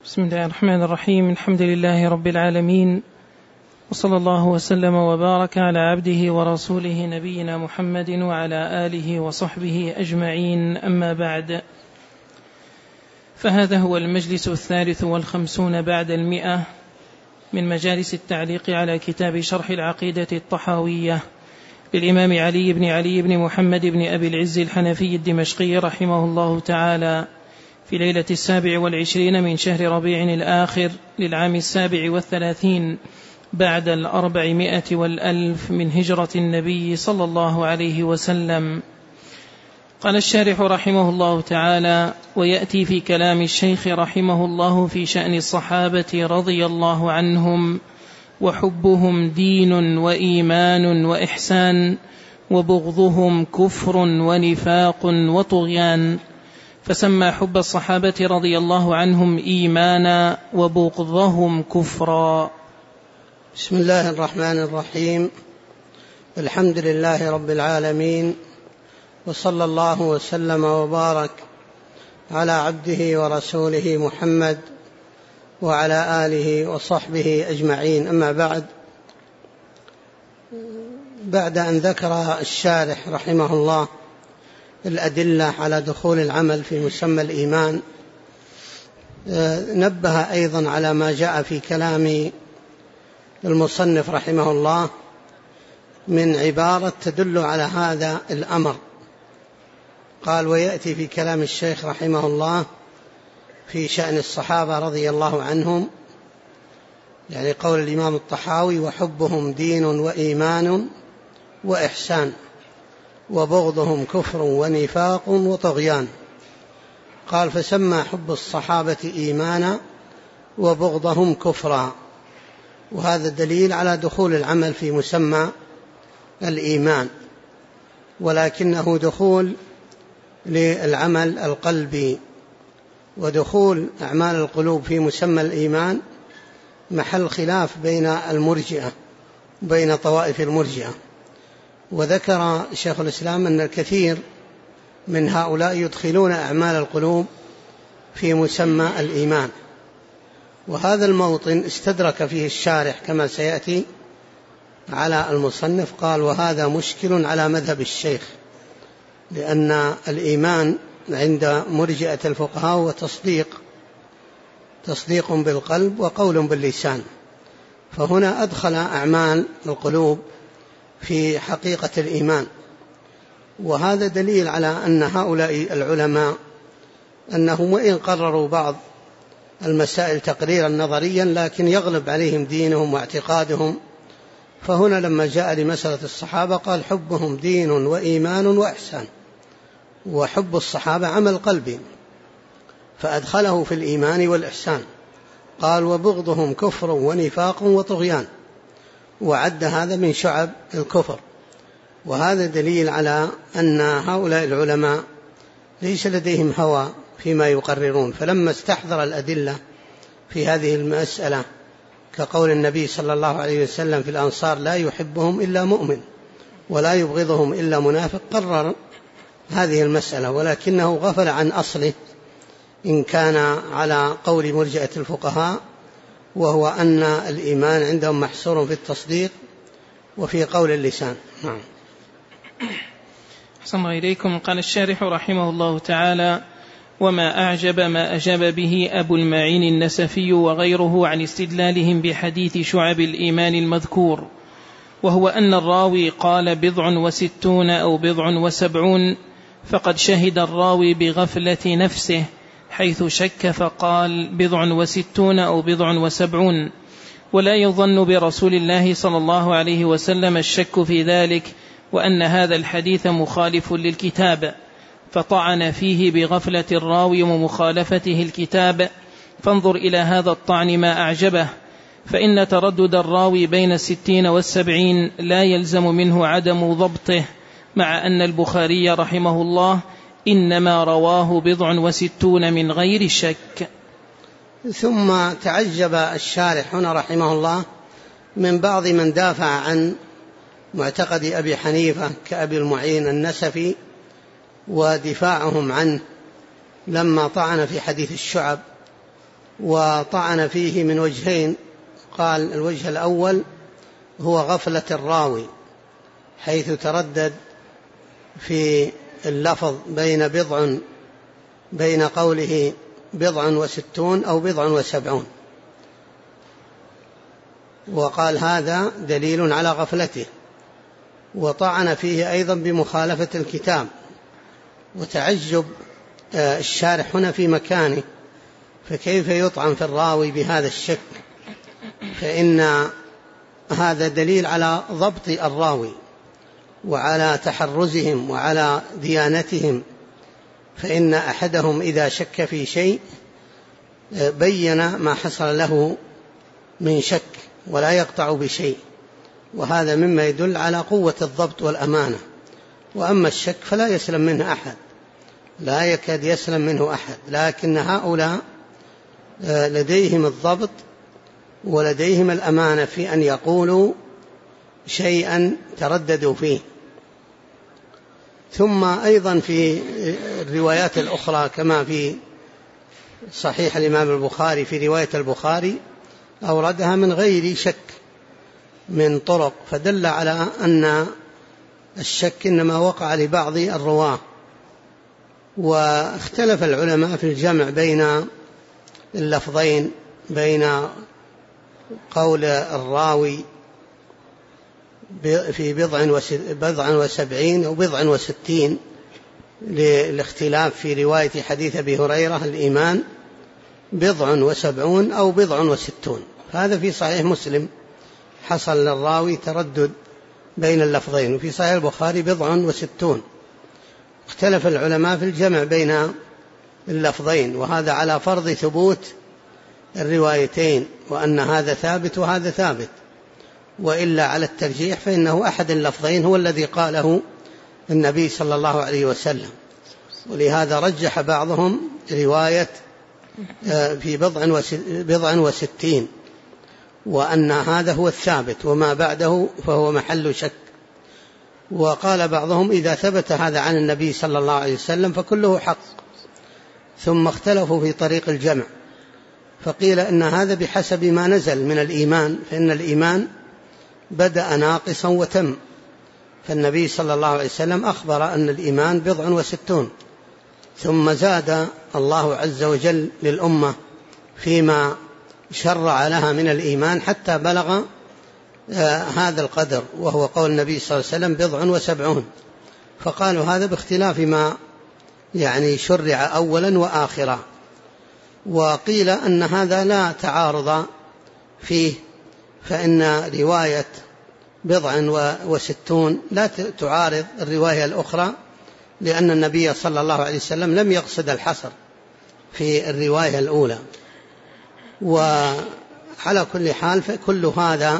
بسم الله الرحمن الرحيم. الحمد لله رب العالمين، وصلى الله وسلم وبارك على عبده ورسوله نبينا محمد وعلى آله وصحبه أجمعين، أما بعد، فهذا هو المجلس 53 بعد 100 من مجالس التعليق على كتاب شرح العقيدة الطحاوية للإمام علي بن محمد بن أبي العز الحنفي الدمشقي رحمه الله تعالى، في ليلة 27 من شهر ربيع الآخر للعام 37 بعد 400 من هجرة النبي صلى الله عليه وسلم. قال الشارح رحمه الله تعالى: ويأتي في كلام الشيخ رحمه الله في شأن الصحابة رضي الله عنهم وحبهم دين وإيمان وإحسان، وبغضهم كفر ونفاق وطغيان، فسمى حب الصحابة رضي الله عنهم إيمانا وبغضهم كفرا. بسم الله الرحمن الرحيم. الحمد لله رب العالمين، وصلى الله وسلم وبارك على عبده ورسوله محمد وعلى آله وصحبه أجمعين، أما بعد أن ذكر الشارح رحمه الله الأدلة على دخول العمل في مسمى الإيمان، نبه أيضا على ما جاء في كلام المصنف رحمه الله من عبارة تدل على هذا الأمر. قال: ويأتي في كلام الشيخ رحمه الله في شأن الصحابة رضي الله عنهم، يعني قول الإمام الطحاوي: وحبهم دين وإيمان وإحسان، وبغضهم كفر ونفاق وطغيان. قال: فسمى حب الصحابة إيمانا وبغضهم كفرا، وهذا دليل على دخول العمل في مسمى الإيمان، ولكنه دخول للعمل القلبي، ودخول أعمال القلوب في مسمى الإيمان محل خلاف بين المرجئة، بين طوائف المرجئة. وذكر شيخ الإسلام أن الكثير من هؤلاء يدخلون أعمال القلوب في مسمى الإيمان، وهذا الموطن استدرك فيه الشارح كما سيأتي على المصنف. قال: وهذا مشكل على مذهب الشيخ، لأن الإيمان عند مرجئة الفقهاء هو تصديق بالقلب وقول باللسان، فهنا أدخل أعمال القلوب في حقيقة الإيمان. وهذا دليل على أن هؤلاء العلماء أنهم وإن قرروا بعض المسائل تقريرا نظريا، لكن يغلب عليهم دينهم واعتقادهم. فهنا لما جاء لمسألة الصحابة قال: حبهم دين وإيمان وإحسان، وحب الصحابة عمل قلبي، فأدخله في الإيمان والإحسان. قال: وبغضهم كفر ونفاق وطغيان، وعد هذا من شعب الكفر. وهذا دليل على أن هؤلاء العلماء ليس لديهم هوى فيما يقررون، فلما استحضر الأدلة في هذه المسألة كقول النبي صلى الله عليه وسلم في الأنصار: لا يحبهم إلا مؤمن ولا يبغضهم إلا منافق، قرر هذه المسألة، ولكنه غفل عن أصله إن كان على قول مرجئة الفقهاء، وهو أن الإيمان عندهم محصور في التصديق وفي قول اللسان. نعم. أحسن الله إليكم. قال الشارح رحمه الله تعالى: وما أعجب ما أجاب به أبو المعين النسفي وغيره عن استدلالهم بحديث شعب الإيمان المذكور، وهو أن الراوي قال 60 أو 70، فقد شهد الراوي بغفلة نفسه حيث شك فقال 60 أو 70، ولا يظن برسول الله صلى الله عليه وسلم الشك في ذلك، وأن هذا الحديث مخالف للكتاب، فطعن فيه بغفلة الراوي ومخالفته الكتاب. فانظر إلى هذا الطعن ما أعجبه، فإن تردد الراوي بين 60 و70 لا يلزم منه عدم ضبطه، مع أن البخاري رحمه الله إنما رواه 60 من غير شك. ثم تعجب الشارح هنا رحمه الله من بعض من دافع عن معتقد أبي حنيفة كأبي المعين النسفي، ودفاعهم عنه لما طعن في حديث الشعب، وطعن فيه من وجهين. قال الوجه الأول هو غفلة الراوي، حيث تردد في اللفظ بين قوله 67 أو 77، وقال هذا دليل على غفلته. وطعن فيه أيضا بمخالفة الكتاب، وتعجب الشارح هنا في مكانه، فكيف يطعن في الراوي بهذا الشك؟ فإن هذا دليل على ضبط الراوي وعلى تحرزهم وعلى ديانتهم، فإن أحدهم إذا شك في شيء بين ما حصل له من شك ولا يقطع بشيء، وهذا مما يدل على قوة الضبط والأمانة. وأما الشك فلا يسلم منه أحد، لا يكاد يسلم منه أحد، لكن هؤلاء لديهم الضبط ولديهم الأمانة في أن يقولوا شيئا ترددوا فيه. ثم أيضا في الروايات الأخرى كما في صحيح الإمام البخاري، في رواية البخاري أوردها من غير شك من طرق، فدل على أن الشك إنما وقع لبعض الرواة. واختلف العلماء في الجمع بين اللفظين، بين قول الراوي في 70 أو 69 للاختلاف في رواية حديث أبي هريرة الإيمان 70 أو 60. فهذا في صحيح مسلم حصل للراوي تردد بين اللفظين، وفي صحيح البخاري 60. اختلف العلماء في الجمع بين اللفظين، وهذا على فرض ثبوت الروايتين، وأن هذا ثابت وهذا ثابت، وإلا على الترجيح فإنه أحد اللفظين هو الذي قاله النبي صلى الله عليه وسلم. ولهذا رجح بعضهم رواية في 60، وأن هذا هو الثابت وما بعده فهو محل شك. وقال بعضهم إذا ثبت هذا عن النبي صلى الله عليه وسلم فكله حق. ثم اختلفوا في طريق الجمع، فقيل إن هذا بحسب ما نزل من الإيمان، فإن الإيمان بدأ ناقصا وتم، فالنبي صلى الله عليه وسلم أخبر أن الإيمان 60، ثم زاد الله عز وجل للأمة فيما شرع لها من الإيمان حتى بلغ هذا القدر، وهو قول النبي صلى الله عليه وسلم 70. فقالوا هذا باختلاف ما شرع أولا وآخرا. وقيل أن هذا لا تعارض فيه، فإن رواية 60 لا تعارض الرواية الأخرى، لأن النبي صلى الله عليه وسلم لم يقصد الحصر في الرواية الأولى. وعلى كل حال فكل هذا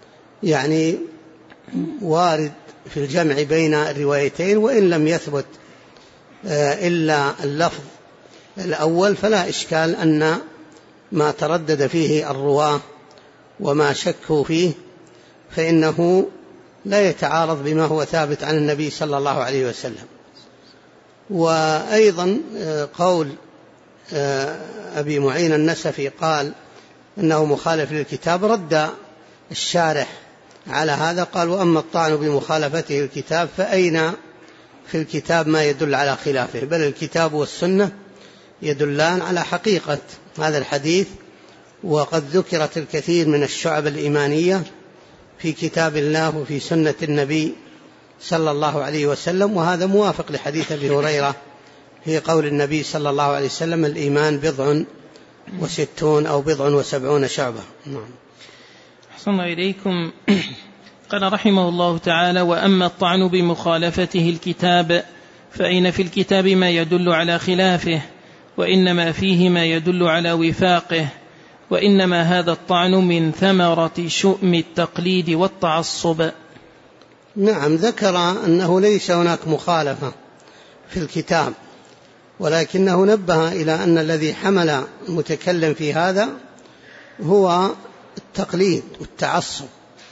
وارد في الجمع بين الروايتين، وإن لم يثبت إلا اللفظ الأول فلا إشكال أن ما تردد فيه الرواة وما شكوا فيه فإنه لا يتعارض بما هو ثابت عن النبي صلى الله عليه وسلم. وأيضا قول أبي معين النسفي قال إنه مخالف للكتاب، رد الشارح على هذا، قال وأما الطعن بمخالفته الكتاب فأين في الكتاب ما يدل على خلافه، بل الكتاب والسنة يدلان على حقيقة هذا الحديث، وقد ذكرت الكثير من الشعب الإيمانية في كتاب الله وفي سنة النبي صلى الله عليه وسلم. وهذا موافق لحديث أبي هريرة في قول النبي صلى الله عليه وسلم الإيمان 60 أو 70 شعبة. نعم. أحسن إليكم. قال رحمه الله تعالى: وأما الطعن بمخالفته الكتاب فإن في الكتاب ما يدل على خلافه، وإنما فيه ما يدل على وفاقه، وإنما هذا الطعن من ثمرة شؤم التقليد والتعصب. نعم، ذكر أنه ليس هناك مخالفة في الكتاب، ولكنه نبه إلى أن الذي حمل المتكلم في هذا هو التقليد والتعصب.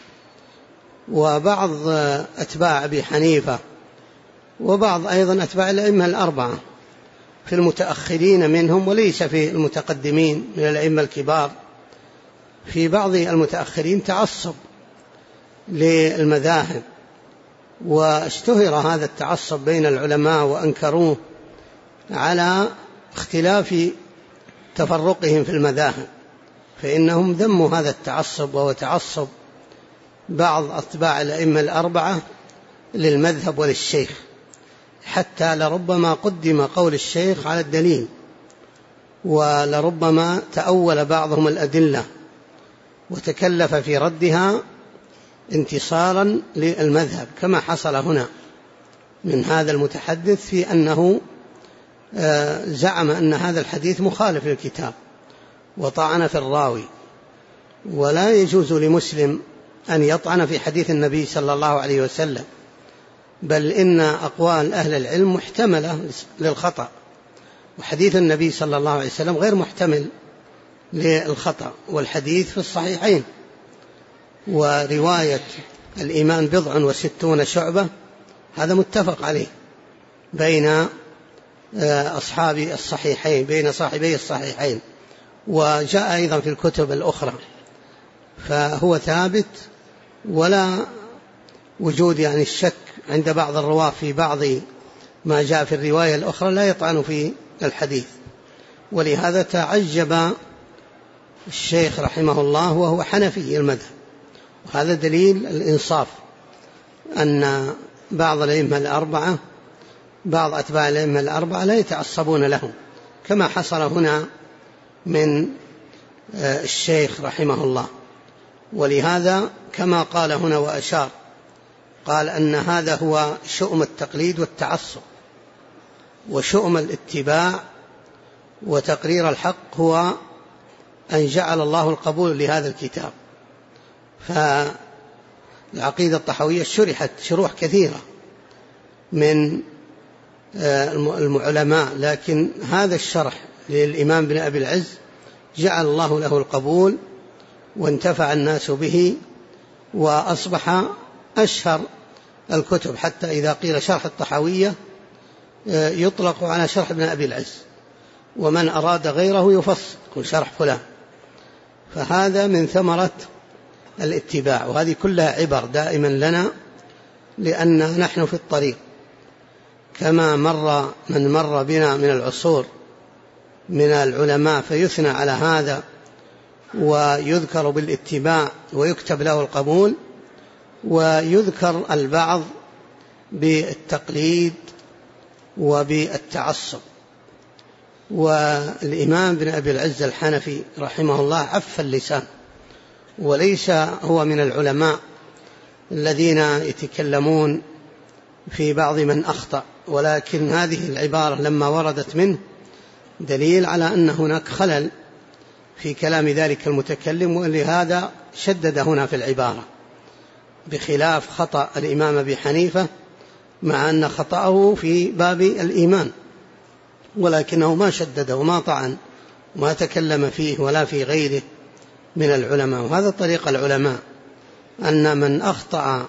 وبعض أتباع أبي حنيفة وبعض أيضا أتباع الأئمة الأربعة في المتأخرين منهم وليس في المتقدمين من الأئمة الكبار. في بعض المتأخرين تعصب للمذاهب، واشتهر هذا التعصب بين العلماء وأنكروه على اختلاف تفرقهم في المذاهب، فإنهم ذموا هذا التعصب، وهو تعصب بعض أتباع الأئمة الأربعة للمذهب وللشيخ، حتى لربما قدم قول الشيخ على الدليل، ولربما تأول بعضهم الأدلة وتكلف في ردها انتصارا للمذهب، كما حصل هنا من هذا المتحدث في أنه زعم أن هذا الحديث مخالف للكتاب وطعن في الراوي. ولا يجوز لمسلم أن يطعن في حديث النبي صلى الله عليه وسلم، بل إن أقوال أهل العلم محتملة للخطأ، وحديث النبي صلى الله عليه وسلم غير محتمل للخطأ. والحديث في الصحيحين، ورواية الإيمان 69 شعبة هذا متفق عليه بين أصحاب الصحيحين، بين صاحبي الصحيحين، وجاء أيضا في الكتب الأخرى، فهو ثابت، ولا وجود يعني الشك عند بعض الرواة في بعض ما جاء في الرواية الأخرى لا يطعن في الحديث. ولهذا تعجب الشيخ رحمه الله وهو حنفي المذهب، وهذا دليل الإنصاف أن بعض الأئمة الأربعة، بعض أتباع الأئمة الأربعة لا يتعصبون لهم، كما حصل هنا من الشيخ رحمه الله. ولهذا كما قال هنا وأشار، قال أن هذا هو شؤم التقليد والتعصب، وشؤم الاتباع وتقرير الحق هو أن جعل الله القبول لهذا الكتاب. فالعقيدة الطحوية شرحت شروح كثيرة من العلماء، لكن هذا الشرح للإمام بن أبي العز جعل الله له القبول وانتفع الناس به، وأصبح أشهر الكتب، حتى إذا قيل شرح الطحوية يطلق على شرح ابن أبي العز، ومن أراد غيره يفصل كل شرح فلان. فهذا من ثمرة الاتباع، وهذه كلها عبر دائما لنا، لأن نحن في الطريق كما من مر بنا من العصور من العلماء فيثنى على هذا ويذكر بالاتباع ويكتب له القبول، ويذكر البعض بالتقليد وبالتعصب. والإمام بن أبي العز الحنفي رحمه الله عف اللسان، وليس هو من العلماء الذين يتكلمون في بعض من أخطأ، ولكن هذه العبارة لما وردت منه دليل على أن هناك خلل في كلام ذلك المتكلم، ولهذا شدد هنا في العبارة، بخلاف خطأ الإمام أبي حنيفة، مع أن خطأه في باب الإيمان، ولكنه ما شدد وما طعن وما تكلم فيه ولا في غيره من العلماء. وهذا طريق العلماء، أن من أخطأ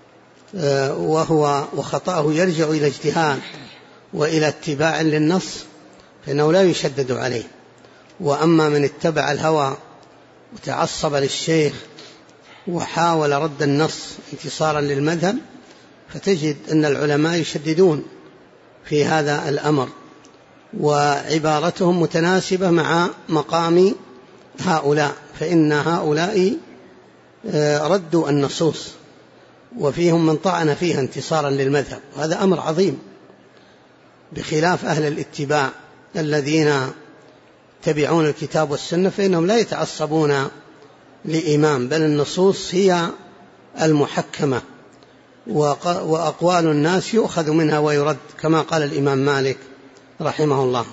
وخطأه يرجع إلى اجتهاد وإلى اتباع للنص فإنه لا يشدد عليه. وأما من اتبع الهوى وتعصب للشيخ وحاول رد النص انتصارا للمذهب، فتجد أن العلماء يشددون في هذا الأمر، وعبارتهم متناسبة مع مقام هؤلاء، فإن هؤلاء ردوا النصوص وفيهم من طعن فيها انتصارا للمذهب، وهذا أمر عظيم، بخلاف أهل الاتباع الذين يتبعون الكتاب والسنة، فإنهم لا يتعصبون لإمام، بل النصوص هي المحكمة، وأقوال الناس يؤخذ منها ويرد، كما قال الإمام مالك رحمه الله.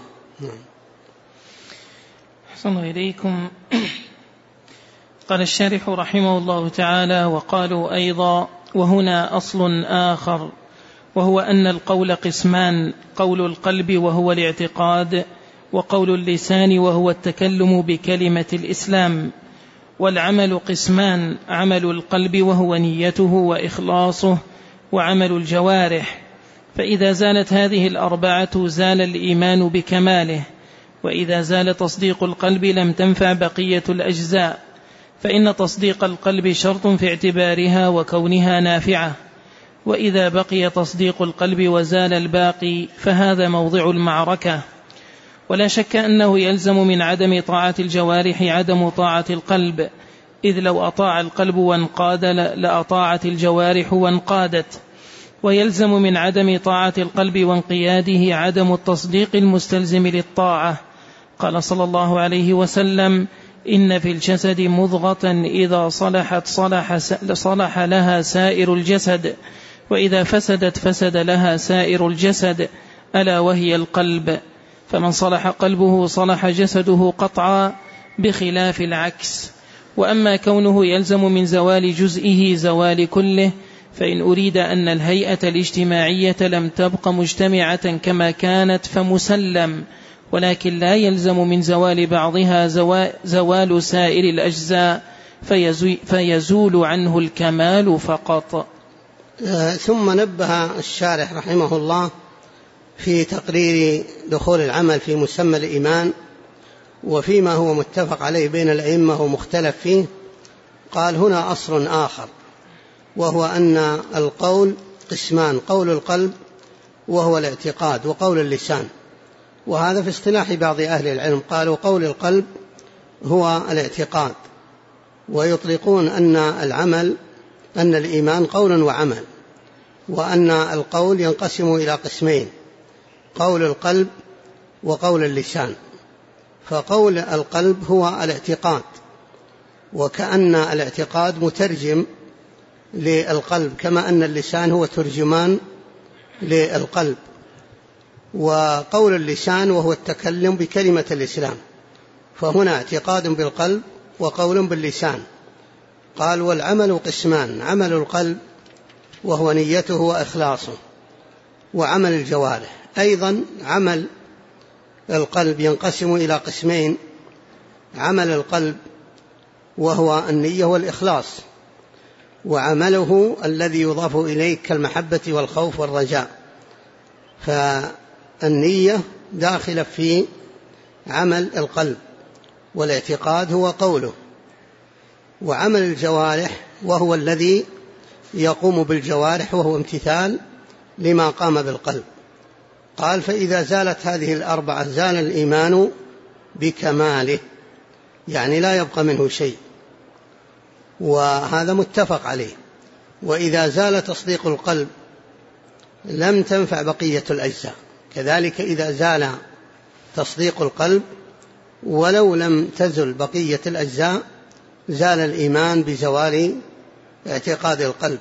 أحسن إليكم. قال الشارح رحمه الله تعالى: وقالوا أيضا: وهنا أصل آخر، وهو أن القول قسمان: قول القلب وهو الاعتقاد، وقول اللسان وهو التكلم بكلمة الإسلام. والعمل قسمان: عمل القلب وهو نيته وإخلاصه، وعمل الجوارح، فإذا زالت هذه الأربعة زال الإيمان بكماله. وإذا زال تصديق القلب لم تنفع بقية الأجزاء، فإن تصديق القلب شرط في اعتبارها وكونها نافعة. وإذا بقي تصديق القلب وزال الباقي فهذا موضع المعركة. ولا شك أنه يلزم من عدم طاعة الجوارح عدم طاعة القلب، إذ لو أطاع القلب وانقاد لأطاعت الجوارح وانقادت. ويلزم من عدم طاعة القلب وانقياده عدم التصديق المستلزم للطاعة. قال صلى الله عليه وسلم: إن في الجسد مضغة إذا صلحت صلح لها سائر الجسد، وإذا فسدت فسد لها سائر الجسد، ألا وهي القلب. فمن صلح قلبه صلح جسده قطعا، بخلاف العكس. وأما كونه يلزم من زوال جزئه زوال كله، فإن أريد أن الهيئة الاجتماعية لم تبق مجتمعة كما كانت فمسلم، ولكن لا يلزم من زوال بعضها زوال سائر الأجزاء، فيزول عنه الكمال فقط. ثم نبه الشارح رحمه الله في تقرير دخول العمل في مسمى الإيمان وفيما هو متفق عليه بين الأئمة ومختلف فيه. قال هنا أصل آخر، وهو أن القول قسمان: قول القلب وهو الاعتقاد، وقول اللسان. وهذا في اصطلاح بعض أهل العلم، قالوا قول القلب هو الاعتقاد، ويطلقون أن الإيمان قول وعمل، وأن القول ينقسم إلى قسمين: قول القلب وقول اللسان. فقول القلب هو الاعتقاد، وكأن الاعتقاد مترجم للقلب، كما أن اللسان هو ترجمان للقلب. وقول اللسان وهو التكلم بكلمة الإسلام، فهنا اعتقاد بالقلب وقول باللسان. قال والعمل قسمان: عمل القلب وهو نيته وإخلاصه، وعمل الجوارح. أيضا عمل القلب ينقسم إلى قسمين: عمل القلب وهو النية والإخلاص، وعمله الذي يضاف إليه كالمحبة والخوف والرجاء. فالنية داخلة في عمل القلب، والاعتقاد هو قوله. وعمل الجوارح وهو الذي يقوم بالجوارح، وهو امتثال لما قام بالقلب. قال فإذا زالت هذه الأربعة زال الإيمان بكماله، يعني لا يبقى منه شيء، وهذا متفق عليه. وإذا زال تصديق القلب لم تنفع بقية الأجزاء، كذلك إذا زال تصديق القلب ولو لم تزل بقية الأجزاء زال الإيمان بزوال اعتقاد القلب.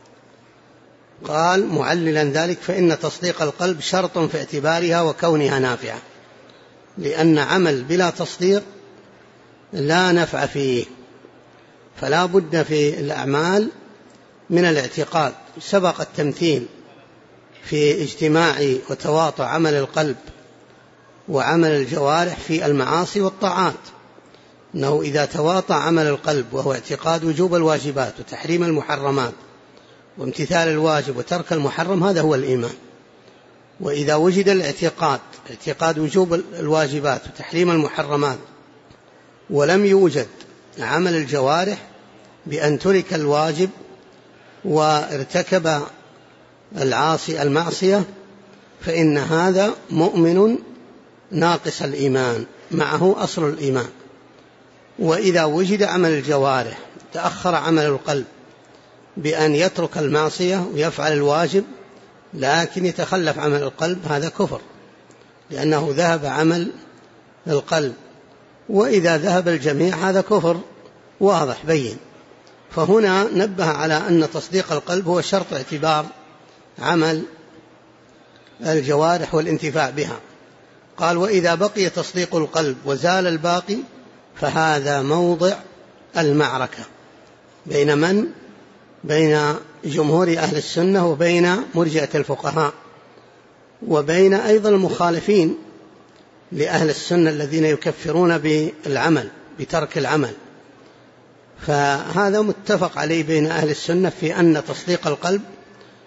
قال معللا ذلك: فإن تصديق القلب شرط في اعتبارها وكونها نافعة، لأن عمل بلا تصديق لا نفع فيه، فلا بد في الأعمال من الاعتقاد. سبق التمثيل في اجتماع وتواطؤ عمل القلب وعمل الجوارح في المعاصي والطاعات، أنه إذا تواطأ عمل القلب وهو اعتقاد وجوب الواجبات وتحريم المحرمات وامتثال الواجب وترك المحرم، هذا هو الإيمان. وإذا وجد الاعتقاد، اعتقاد وجوب الواجبات وتحريم المحرمات، ولم يوجد عمل الجوارح بأن ترك الواجب وارتكب العاصي المعصية، فإن هذا مؤمن ناقص الإيمان، معه أصل الإيمان. وإذا وجد عمل الجوارح تأخر عمل القلب بأن يترك المعصية ويفعل الواجب لكن يتخلف عمل القلب، هذا كفر، لأنه ذهب عمل القلب. وإذا ذهب الجميع هذا كفر واضح بين. فهنا نبه على أن تصديق القلب هو شرط اعتبار عمل الجوارح والانتفاع بها. قال وإذا بقي تصديق القلب وزال الباقي فهذا موضع المعركة بين من؟ بين جمهور أهل السنة وبين مرجئة الفقهاء، وبين أيضا المخالفين لأهل السنة الذين يكفرون بالعمل بترك العمل. فهذا متفق عليه بين أهل السنة في أن تصديق القلب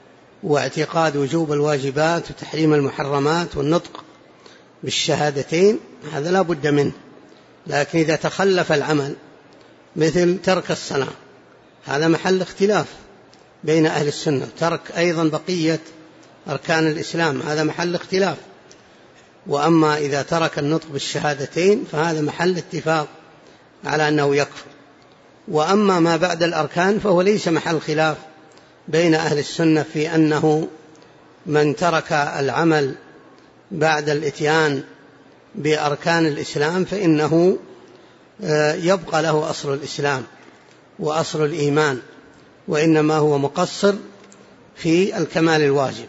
واعتقاد وجوب الواجبات وتحريم المحرمات والنطق بالشهادتين، هذا لا بد منه. لكن إذا تخلف العمل مثل ترك الصلاة، هذا محل اختلاف بين أهل السنة. ترك أيضا بقية أركان الإسلام، هذا محل اختلاف. وأما إذا ترك النطق بالشهادتين فهذا محل اتفاق على أنه يكفر. وأما ما بعد الأركان فهو ليس محل خلاف بين أهل السنة في أنه من ترك العمل بعد الإتيان بأركان الإسلام فإنه يبقى له أصل الإسلام وأصل الإيمان، وإنما هو مقصر في الكمال الواجب.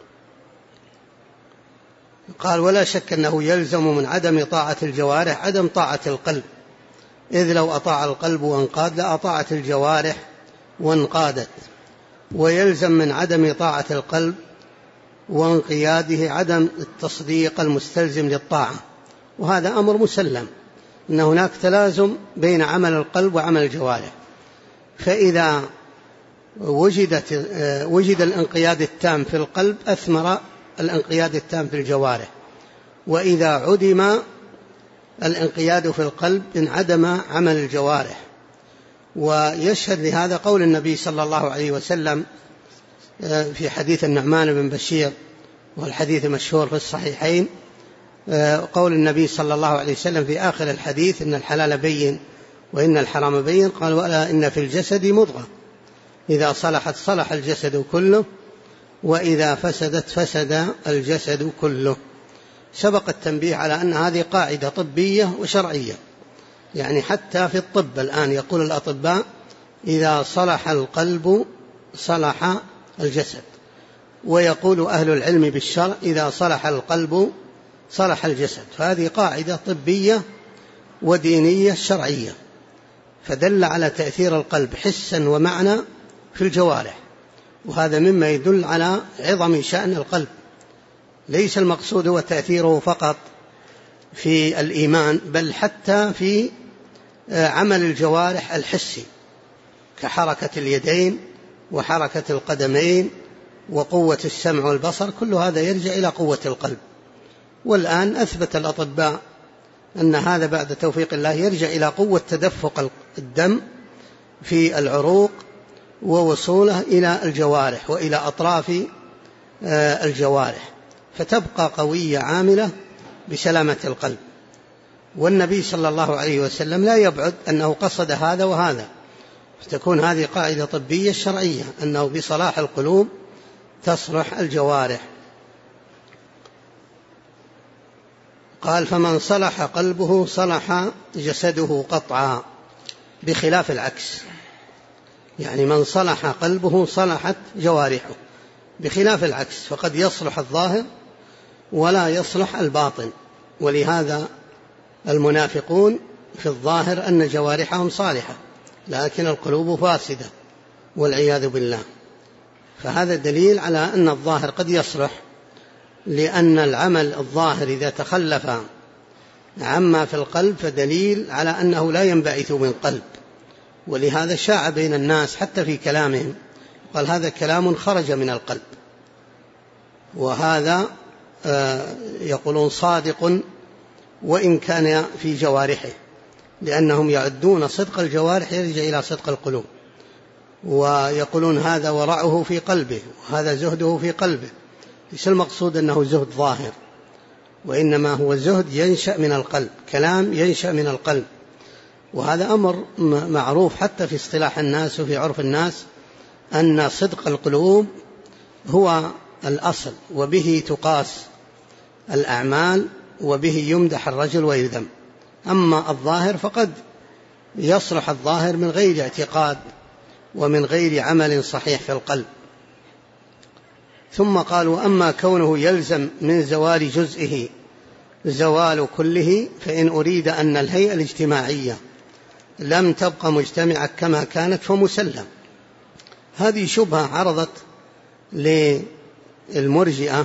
قال: ولا شك أنه يلزم من عدم طاعة الجوارح عدم طاعة القلب، إذ لو أطاع القلب وانقاد لأطاعت الجوارح وانقادت. ويلزم من عدم طاعة القلب وانقياده عدم التصديق المستلزم للطاعة، وهذا أمر مسلم أن هناك تلازم بين عمل القلب وعمل الجوارح. فإذا وجد الانقياد التام في القلب أثمر الانقياد التام في الجوارح، وإذا عدم الانقياد في القلب انعدم عمل الجوارح. ويشهد لهذا قول النبي صلى الله عليه وسلم في حديث النعمان بن بشير، والحديث مشهور في الصحيحين، قول النبي صلى الله عليه وسلم في آخر الحديث: إن الحلال بين وإن الحرام بين. قال: وألا إن في الجسد مضغة إذا صلحت صلح الجسد كله وإذا فسدت فسد الجسد كله. سبق التنبيه على أن هذه قاعدة طبية وشرعية، يعني حتى في الطب الآن يقول الأطباء: إذا صلح القلب صلح الجسد. ويقول أهل العلم بالشرع: إذا صلح القلب صلح الجسد. فهذه قاعدة طبية ودينية شرعية، فدل على تأثير القلب حسا ومعنى في الجوارح، وهذا مما يدل على عظم شأن القلب. ليس المقصود هو تأثيره فقط في الإيمان، بل حتى في عمل الجوارح الحسي كحركة اليدين وحركة القدمين وقوة السمع والبصر، كل هذا يرجع إلى قوة القلب. والآن أثبت الأطباء أن هذا بعد توفيق الله يرجع إلى قوة تدفق الدم في العروق ووصوله إلى الجوارح وإلى أطراف الجوارح، فتبقى قوية عاملة بسلامة القلب. والنبي صلى الله عليه وسلم لا يبعد أنه قصد هذا وهذا، فتكون هذه قاعدة طبية شرعية أنه بصلاح القلوب تصلح الجوارح. قال: فمن صلح قلبه صلح جسده قطعا، بخلاف العكس، يعني من صلح قلبه صلحت جوارحه، بخلاف العكس، فقد يصلح الظاهر ولا يصلح الباطن. ولهذا المنافقون في الظاهر أن جوارحهم صالحة لكن القلوب فاسدة والعياذ بالله. فهذا دليل على أن الظاهر قد يصلح، لأن العمل الظاهر إذا تخلف عما في القلب فدليل على أنه لا ينبعث من قلب. ولهذا شاع بين الناس حتى في كلامهم، قال: هذا كلام خرج من القلب، وهذا يقولون صادق وإن كان في جوارحه، لأنهم يعدون صدق الجوارح يرجع إلى صدق القلوب، ويقولون هذا ورعه في قلبه وهذا زهده في قلبه. ليس المقصود أنه زهد ظاهر، وإنما هو زهد ينشأ من القلب، كلام ينشأ من القلب. وهذا أمر معروف حتى في اصطلاح الناس وفي عرف الناس، أن صدق القلوب هو الأصل، وبه تقاس الأعمال وبه يمدح الرجل ويذم. أما الظاهر فقد يصلح الظاهر من غير اعتقاد ومن غير عمل صحيح في القلب. ثم قال: وأما كونه يلزم من زوال جزئه زوال كله، فإن أريد أن الهيئة الاجتماعية لم تبقى مجتمعة كما كانت فمسلم. هذه شبهة عرضت للمرجئة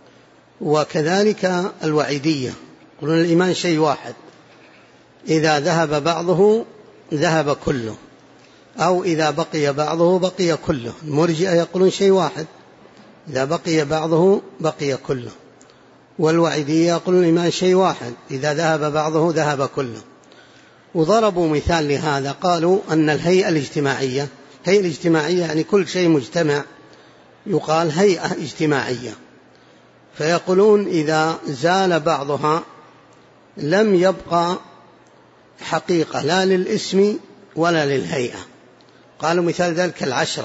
وكذلك الوعيدية، يقولون الإيمان شيء واحد، إذا ذهب بعضه ذهب كله، أو إذا بقي بعضه بقي كله. المرجئة يقولون شيء واحد، إذا بقي بعضه بقي كله. والوعيدية يقولون الإيمان شيء واحد، إذا ذهب بعضه ذهب كله. وضربوا مثال لهذا، قالوا أن الهيئة الاجتماعية، هيئة الاجتماعية يعني كل شيء مجتمع يقال هيئة اجتماعية، فيقولون إذا زال بعضها لم يبقى حقيقة لا للاسم ولا للهيئة. قالوا مثال ذلك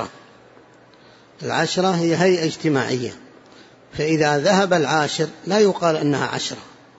العشرة هي هيئة اجتماعية، فإذا ذهب العاشر لا يقال أنها عشرة،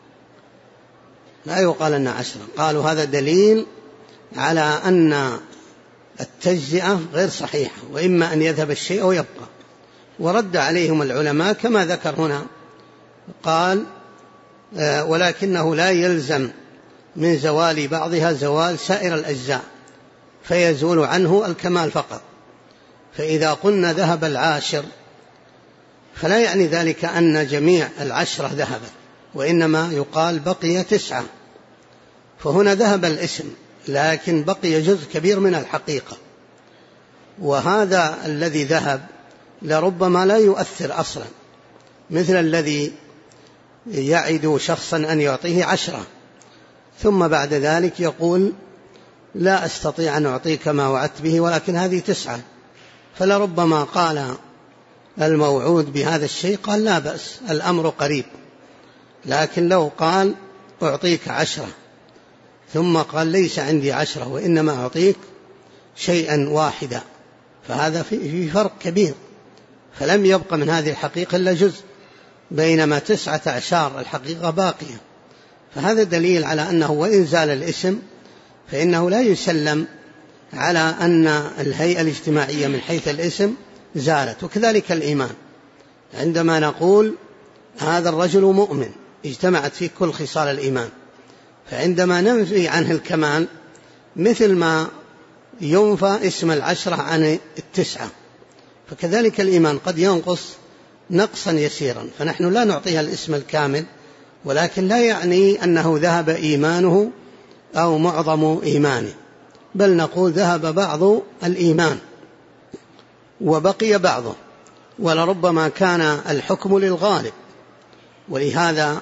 قالوا هذا دليل على أن التجزئة غير صحيحة، وإما أن يذهب الشيء أو يبقى. ورد عليهم العلماء كما ذكر هنا، قال ولكنه لا يلزم من زوال بعضها زوال سائر الأجزاء، فيزول عنه الكمال فقط. فإذا قلنا ذهب العاشر فلا يعني ذلك أن جميع العشرة ذهبت، وإنما يقال بقي 9، فهنا ذهب الاسم لكن بقي جزء كبير من الحقيقة، وهذا الذي ذهب لربما لا يؤثر أصلا، مثل الذي يعد شخصا أن يعطيه 10 ثم بعد ذلك يقول لا أستطيع أن أعطيك ما وعدت به ولكن هذه 9، فلربما قال الموعود بهذا الشيء قال لا بأس الأمر قريب. لكن لو قال أعطيك 10 ثم قال ليس عندي 10 وإنما أعطيك شيئا واحدا، فهذا في فرق كبير، فلم يبقى من هذه الحقيقة إلا جزء، بينما 19 الحقيقة باقية. فهذا دليل على أنه وإن زال الاسم فإنه لا يسلم على أن الهيئة الاجتماعية من حيث الاسم زالت. وكذلك الإيمان، عندما نقول هذا الرجل مؤمن اجتمعت فيه كل خصال الإيمان، فعندما ننفي عنه الكمال مثل ما ينفى اسم 10 عن 9، فكذلك الإيمان قد ينقص نقصا يسيرا، فنحن لا نعطيها الاسم الكامل، ولكن لا يعني أنه ذهب إيمانه أو معظم إيمانه، بل نقول ذهب بعض الإيمان وبقي بعضه، ولربما كان الحكم للغالب. ولهذا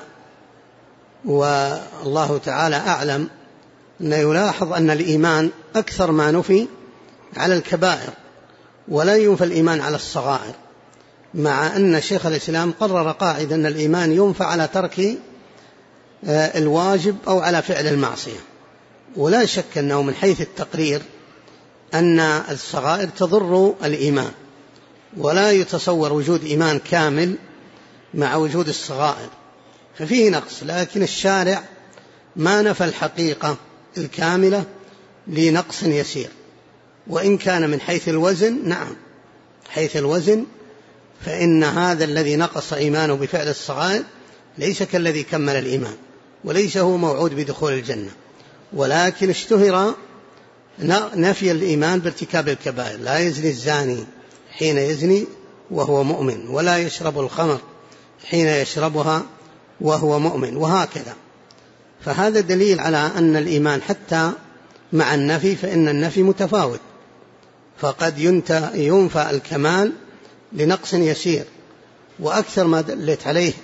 والله تعالى أعلم أن يلاحظ أن الإيمان أكثر ما نفي على الكبائر ولا ينفى الإيمان على الصغائر، مع أن شيخ الإسلام قرر قاعدة أن الإيمان ينفى على ترك الواجب أو على فعل المعصية. ولا شك أنه من حيث التقرير أن الصغائر تضر الإيمان، ولا يتصور وجود إيمان كامل مع وجود الصغائر، ففيه نقص. لكن الشارع ما نفى الحقيقة الكاملة لنقص يسير، وإن كان من حيث الوزن نعم، حيث الوزن فإن هذا الذي نقص إيمانه بفعل الصغائر ليس كالذي كمل الإيمان، وليس هو موعود بدخول الجنة، ولكن اشتهر نفي الإيمان بارتكاب الكبائر. لا يزني الزاني حين يزني وهو مؤمن، ولا يشرب الخمر حين يشربها وهو مؤمن، وهكذا. فهذا دليل على أن الإيمان حتى مع النفي فإن النفي متفاوت، فقد ينفى الكمال لنقص يسير، وأكثر ما دلت عليه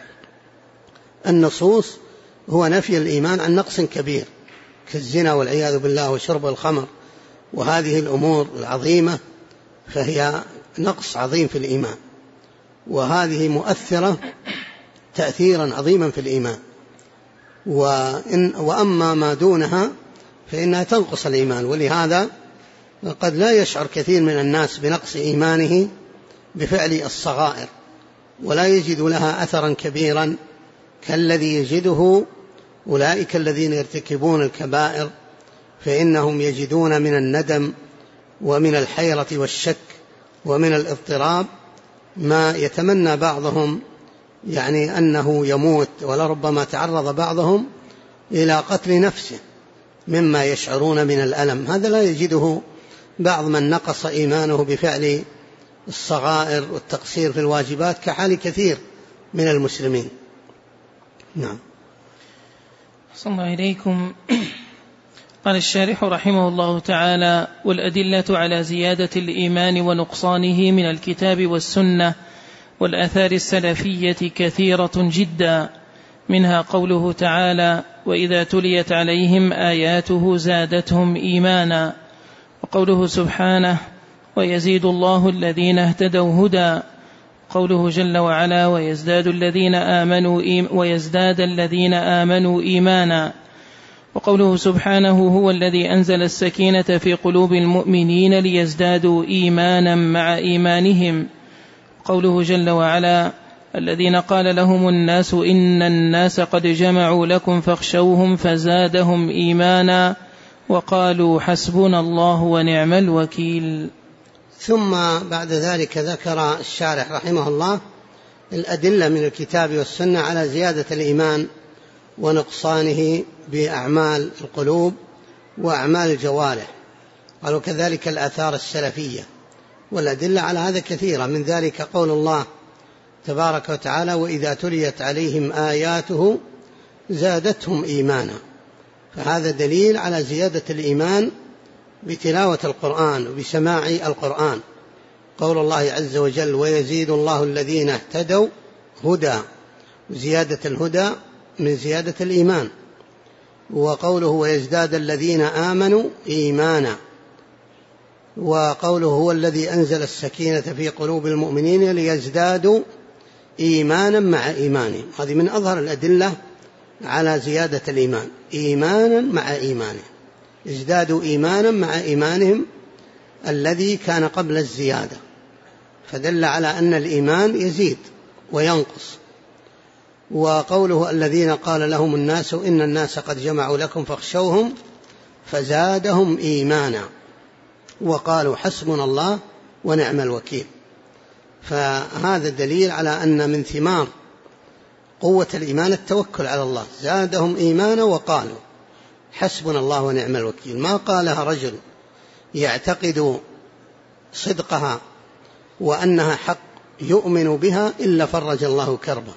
النصوص هو نفي الإيمان عن نقص كبير كالزنا والعياذ بالله وشرب الخمر، وهذه الأمور العظيمة فهي نقص عظيم في الإيمان، وهذه مؤثرة تأثيرا عظيما في الإيمان. وأما ما دونها فإنها تنقص الإيمان، ولهذا قد لا يشعر كثير من الناس بنقص إيمانه بفعل الصغائر، ولا يجد لها أثرا كبيرا كالذي يجده أولئك الذين يرتكبون الكبائر، فإنهم يجدون من الندم ومن الحيرة والشك ومن الاضطراب ما يتمنى بعضهم يعني أنه يموت، ولربما تعرض بعضهم إلى قتل نفسه مما يشعرون من الألم. هذا لا يجده بعض من نقص إيمانه بفعل الصغائر والتقصير في الواجبات كحال كثير من المسلمين. نعم. صلى الله إليكم. قال الشارح رحمه الله تعالى: والأدلة على زيادة الإيمان ونقصانه من الكتاب والسنة والآثار السلفية كثيرة جدا، منها قوله تعالى: وإذا تليت عليهم آياته زادتهم إيمانا، وقوله سبحانه: ويزيد الله الذين اهتدوا هدى، قوله جل وعلا: ويزداد الذين آمنوا إيمانا، وقوله سبحانه: هو الذي أنزل السكينة في قلوب المؤمنين ليزدادوا إيمانا مع إيمانهم، قوله جل وعلا: الذين قال لهم الناس إن الناس قد جمعوا لكم فاخشوهم فزادهم إيمانا وقالوا حسبنا الله ونعم الوكيل. ثم بعد ذلك ذكر الشارح رحمه الله الأدلة من الكتاب والسنة على زيادة الإيمان ونقصانه بأعمال القلوب وأعمال الجوارح، قالوا كذلك الآثار السلفية، والأدلة على هذا كثيرة، من ذلك قول الله تبارك وتعالى: وإذا تليت عليهم آياته زادتهم إيمانا، فهذا دليل على زيادة الإيمان بتلاوة القرآن وبسماع القرآن. قول الله عز وجل: ويزيد الله الذين اهتدوا هدى، زيادة الهدى من زيادة الإيمان. وقوله: ويزداد الذين آمنوا إيمانا، وقوله: هو الذي أنزل السكينة في قلوب المؤمنين ليزدادوا إيمانا مع إيمانهم. هذه من أظهر الأدلة على زيادة الإيمان، إيمانا مع إيمانهم، ازدادوا إيمانا مع إيمانهم الذي كان قبل الزيادة، فدل على أن الإيمان يزيد وينقص. وقوله: الذين قال لهم الناس إن الناس قد جمعوا لكم فاخشوهم فزادهم إيمانا وقالوا حسبنا الله ونعم الوكيل. فهذا دليل على أن من ثمار قوة الإيمان التوكل على الله، زادهم إيمانا وقالوا حسبنا الله ونعم الوكيل. ما قالها رجل يعتقد صدقها وأنها حق يؤمن بها إلا فرج الله كربه.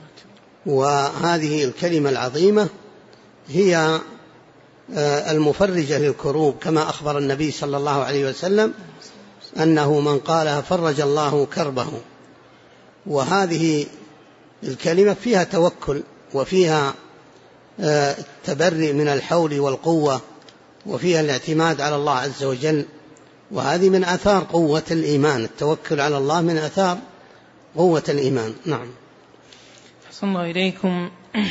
وهذه الكلمة العظيمة هي المفرجة للكروب، كما أخبر النبي صلى الله عليه وسلم أنه من قالها فرج الله كربه. وهذه الكلمة فيها توكل وفيها التبرئ من الحول والقوة وفيها الاعتماد على الله عز وجل، وهذه من آثار قوة الإيمان، التوكل على الله من آثار قوة الإيمان. نعم. أحسن الله إليكم.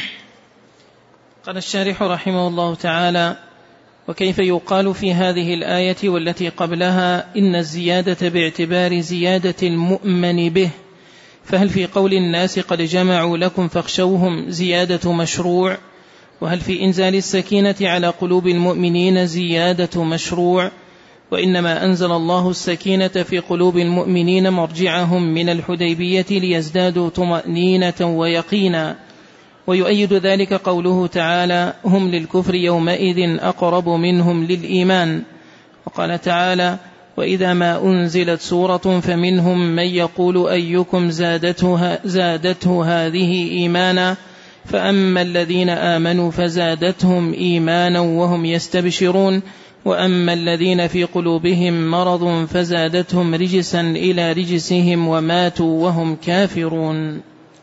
قال الشارح رحمه الله تعالى: وكيف يقال في هذه الآية والتي قبلها إن الزيادة باعتبار زيادة المؤمن به؟ فهل في قول الناس قد جمعوا لكم فاخشوهم زيادة مشروع؟ وهل في إنزال السكينة على قلوب المؤمنين زيادة مشروع؟ وإنما أنزل الله السكينة في قلوب المؤمنين مرجعهم من الحديبية ليزدادوا طمأنينة ويقينا. ويؤيد ذلك قوله تعالى: هم للكفر يومئذ أقرب منهم للإيمان. وقال تعالى: وإذا ما أنزلت سورة فمنهم من يقول أيكم زادته هذه إيمانا، فأما الذين آمنوا فزادتهم إيمانا وهم يستبشرون، وأما الذين في قلوبهم مرض فزادتهم رجسا إلى رجسهم وماتوا وهم كافرون.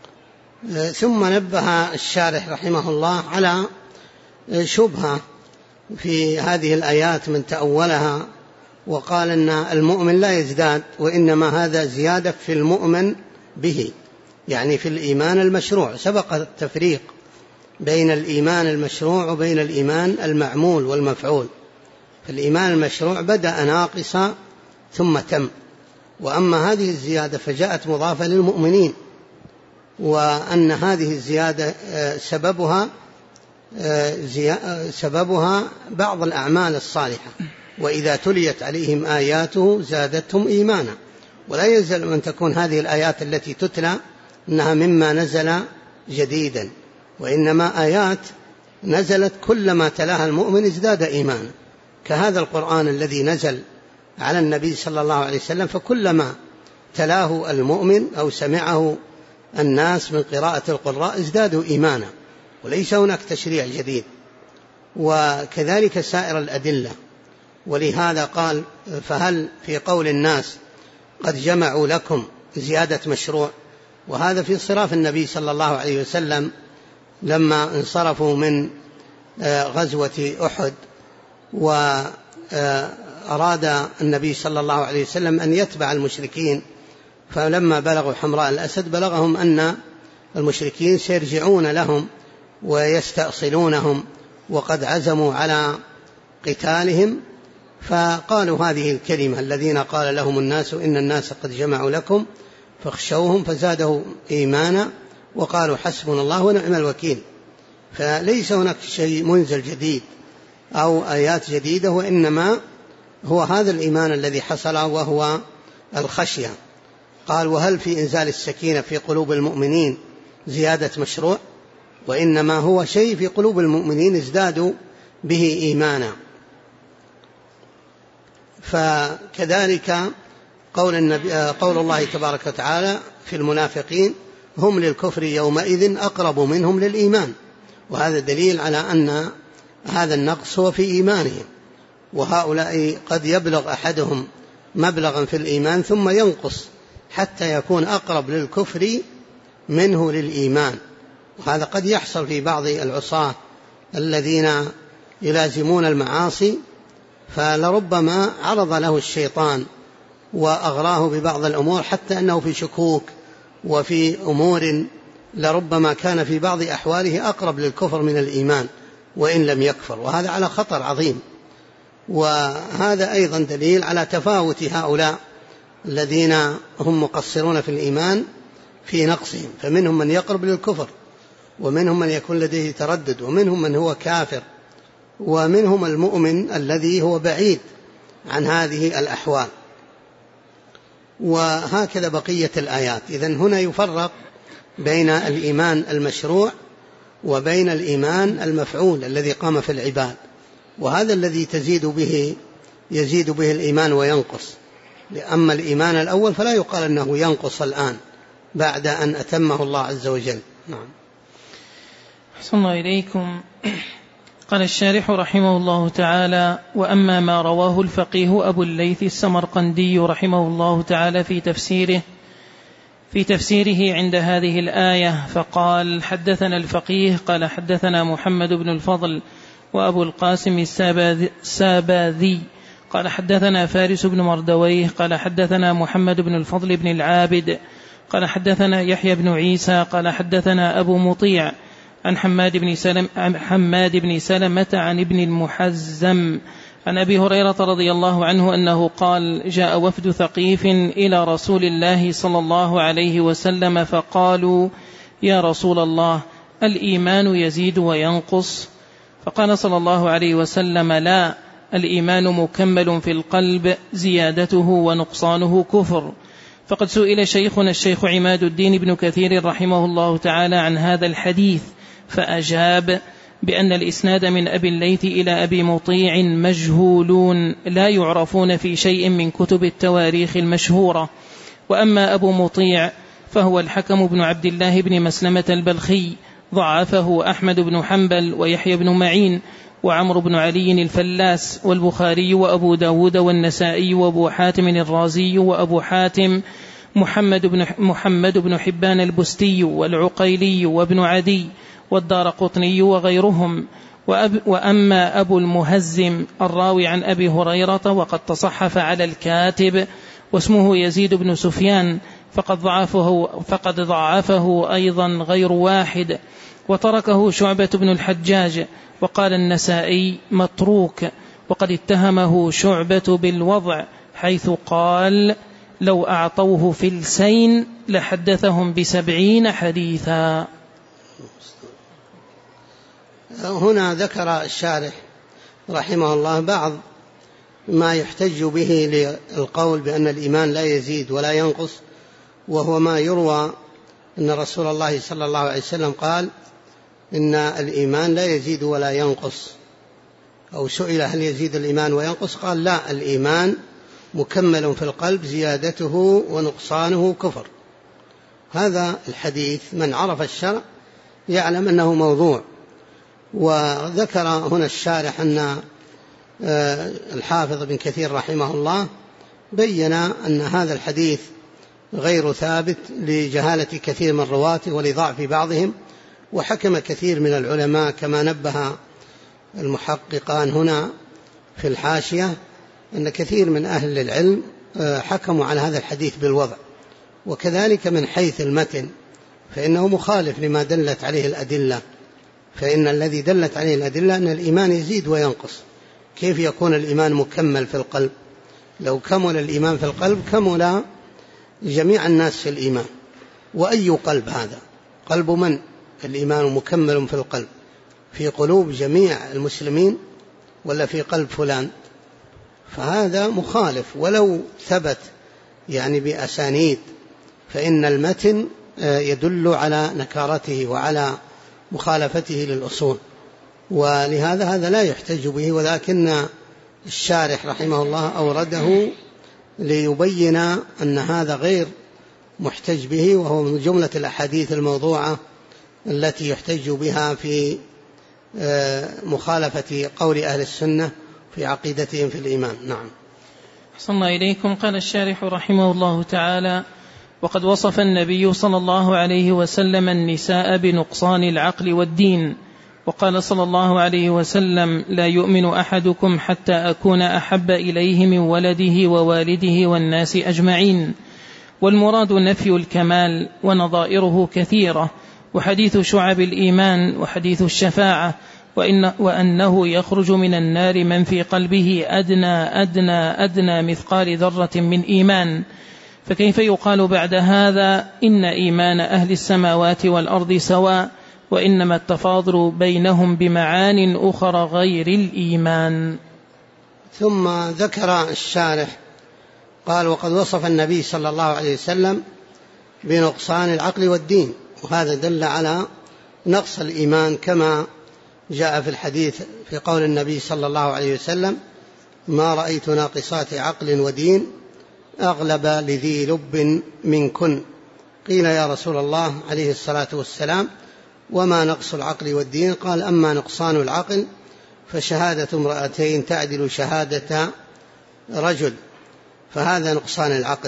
ثم نبه الشارح رحمه الله على شبهة في هذه الآيات من تأولها وقال أن المؤمن لا يزداد، وإنما هذا زيادة في المؤمن به، يعني في الإيمان المشروع. سبق التفريق بين الإيمان المشروع وبين الإيمان المعمول والمفعول. فالإيمان المشروع بدأ ناقصا ثم تم، وأما هذه الزيادة فجاءت مضافة للمؤمنين، وأن هذه الزيادة سببها بعض الأعمال الصالحة. وإذا تليت عليهم آياته زادتهم إيمانا. ولا يلزم أن تكون هذه الآيات التي تتلى أنها مما نزل جديدا، وإنما آيات نزلت كلما تلاها المؤمن ازداد إيمانا، كهذا القرآن الذي نزل على النبي صلى الله عليه وسلم، فكلما تلاه المؤمن أو سمعه الناس من قراءة القراء ازدادوا إيمانا، وليس هناك تشريع جديد. وكذلك سائر الأدلة. ولهذا قال: فهل في قول الناس قد جمعوا لكم زيادة مشروع؟ وهذا في صراف النبي صلى الله عليه وسلم لما انصرفوا من غزوة أحد، وأراد النبي صلى الله عليه وسلم أن يتبع المشركين، فلما بلغوا حمراء الأسد بلغهم أن المشركين سيرجعون لهم ويستأصلونهم وقد عزموا على قتالهم، فقالوا هذه الكلمة: الذين قال لهم الناس إن الناس قد جمعوا لكم فاخشوهم فزادوا إيمانا وقالوا حسبنا الله ونعم الوكيل. فليس هناك شيء منزل جديد أو آيات جديدة، وإنما هو هذا الإيمان الذي حصل وهو الخشية. قال: وهل في إنزال السكينة في قلوب المؤمنين زيادة مشروع؟ وإنما هو شيء في قلوب المؤمنين ازدادوا به إيمانا. فكذلك قول الله تبارك وتعالى في المنافقين: هم للكفر يومئذ أقرب منهم للإيمان. وهذا دليل على أن هذا النقص هو في إيمانهم، وهؤلاء قد يبلغ أحدهم مبلغا في الإيمان ثم ينقص حتى يكون أقرب للكفر منه للإيمان. وهذا قد يحصل في بعض العصاة الذين يلازمون المعاصي، فلربما عرض له الشيطان وأغراه ببعض الأمور حتى أنه في شكوك وفي أمور لربما كان في بعض أحواله أقرب للكفر من الإيمان وإن لم يكفر، وهذا على خطر عظيم. وهذا أيضا دليل على تفاوت هؤلاء الذين هم مقصرون في الإيمان في نقصهم، فمنهم من يقرب للكفر، ومنهم من يكون لديه تردد، ومنهم من هو كافر، ومنهم المؤمن الذي هو بعيد عن هذه الأحوال. وهكذا بقية الآيات. إذن هنا يفرق بين الإيمان المشروع وبين الإيمان المفعول الذي قام في العباد، وهذا الذي يزيد به الإيمان وينقص. أما الإيمان الأول فلا يقال أنه ينقص الآن بعد أن أتمه الله عز وجل. نعم. أحسن الله إليكم. قال الشارح رحمه الله تعالى: وأما ما رواه الفقيه أبو الليث السمرقندي رحمه الله تعالى في تفسيره عند هذه الآية، فقال: حدثنا الفقيه قال حدثنا محمد بن الفضل وأبو القاسم الساباذي قال حدثنا فارس بن مردويه قال حدثنا محمد بن الفضل بن العابد قال حدثنا يحيى بن عيسى قال حدثنا أبو مطيع عن حماد بن سلمة عن ابن المحزم عن أبي هريرة رضي الله عنه أنه قال: جاء وفد ثقيف إلى رسول الله صلى الله عليه وسلم فقالوا: يا رسول الله، الإيمان يزيد وينقص؟ فقال صلى الله عليه وسلم: لا، الإيمان مكمل في القلب، زيادته ونقصانه كفر. فقد سئل شيخنا الشيخ عماد الدين بن كثير رحمه الله تعالى عن هذا الحديث، فأجاب بأن الإسناد من أبي الليث إلى أبي مطيع مجهولون لا يعرفون في شيء من كتب التواريخ المشهورة. وأما أبو مطيع فهو الحكم بن عبد الله بن مسلمة البلخي، ضعفه أحمد بن حنبل ويحيى بن معين وعمر بن علي الفلاس والبخاري وأبو داود والنسائي وأبو حاتم الرازي وأبو حاتم محمد بن حبان البستي والعقيلي وابن عدي والدارقطني وغيرهم. وأما أبو المهزم الراوي عن أبي هريرة وقد تصحف على الكاتب واسمه يزيد بن سفيان فقد ضعفه أيضا غير واحد، وتركه شعبة بن الحجاج، وقال النسائي متروك، وقد اتهمه شعبة بالوضع حيث قال: لو أعطوه فلسين لحدثهم ب70 حديثا. هنا ذكر الشارح رحمه الله بعض ما يحتج به للقول بأن الإيمان لا يزيد ولا ينقص، وهو ما يروى أن رسول الله صلى الله عليه وسلم قال: إن الإيمان لا يزيد ولا ينقص. أو سئل: هل يزيد الإيمان وينقص؟ قال: لا، الإيمان مكمل في القلب، زيادته ونقصانه كفر. هذا الحديث من عرف الشرع يعلم أنه موضوع. وذكر هنا الشارح أن الحافظ بن كثير رحمه الله بين أن هذا الحديث غير ثابت لجهالة كثير من رواته ولضعف بعضهم. وحكم كثير من العلماء كما نبه المحققان هنا في الحاشية أن كثير من أهل العلم حكموا على هذا الحديث بالوضع. وكذلك من حيث المتن فإنه مخالف لما دلت عليه الأدلة، فإن الذي دلت عليه الأدلة أن الإيمان يزيد وينقص. كيف يكون الإيمان مكمل في القلب؟ لو كمل الإيمان في القلب كمل جميع الناس في الإيمان. وأي قلب هذا؟ قلب من الإيمان مكمل في القلب؟ في قلوب جميع المسلمين ولا في قلب فلان؟ فهذا مخالف ولو ثبت يعني بأسانيد، فإن المتن يدل على نكارته وعلى مخالفته للأصول، ولهذا هذا لا يحتج به. ولكن الشارح رحمه الله أورده ليبين أن هذا غير محتج به، وهو من جملة الأحاديث الموضوعة التي يحتج بها في مخالفة قول أهل السنة في عقيدتهم في الإيمان. نعم. أحسن الله إليكم. قال الشارح رحمه الله تعالى: وقد وصف النبي صلى الله عليه وسلم النساء بنقصان العقل والدين، وقال صلى الله عليه وسلم: لا يؤمن أحدكم حتى أكون أحب إليه من ولده ووالده والناس أجمعين. والمراد نفي الكمال، ونظائره كثيرة، وحديث شعب الإيمان، وحديث الشفاعة، وأنه يخرج من النار من في قلبه أدنى مثقال ذرة من إيمان. فكيف يقال بعد هذا إن إيمان أهل السماوات والأرض سواء، وإنما التفاضل بينهم بمعان أخرى غير الإيمان؟ ثم ذكر الشارح قال: وقد وصف النبي صلى الله عليه وسلم بنقصان العقل والدين، وهذا دل على نقص الإيمان كما جاء في الحديث في قول النبي صلى الله عليه وسلم: ما رأيت ناقصات عقل ودين أغلب لذي لب منكن. قيل: يا رسول الله عليه الصلاة والسلام وما نقص العقل والدين؟ قال: أما نقصان العقل فشهادة امرأتين تعدل شهادة رجل، فهذا نقصان العقل.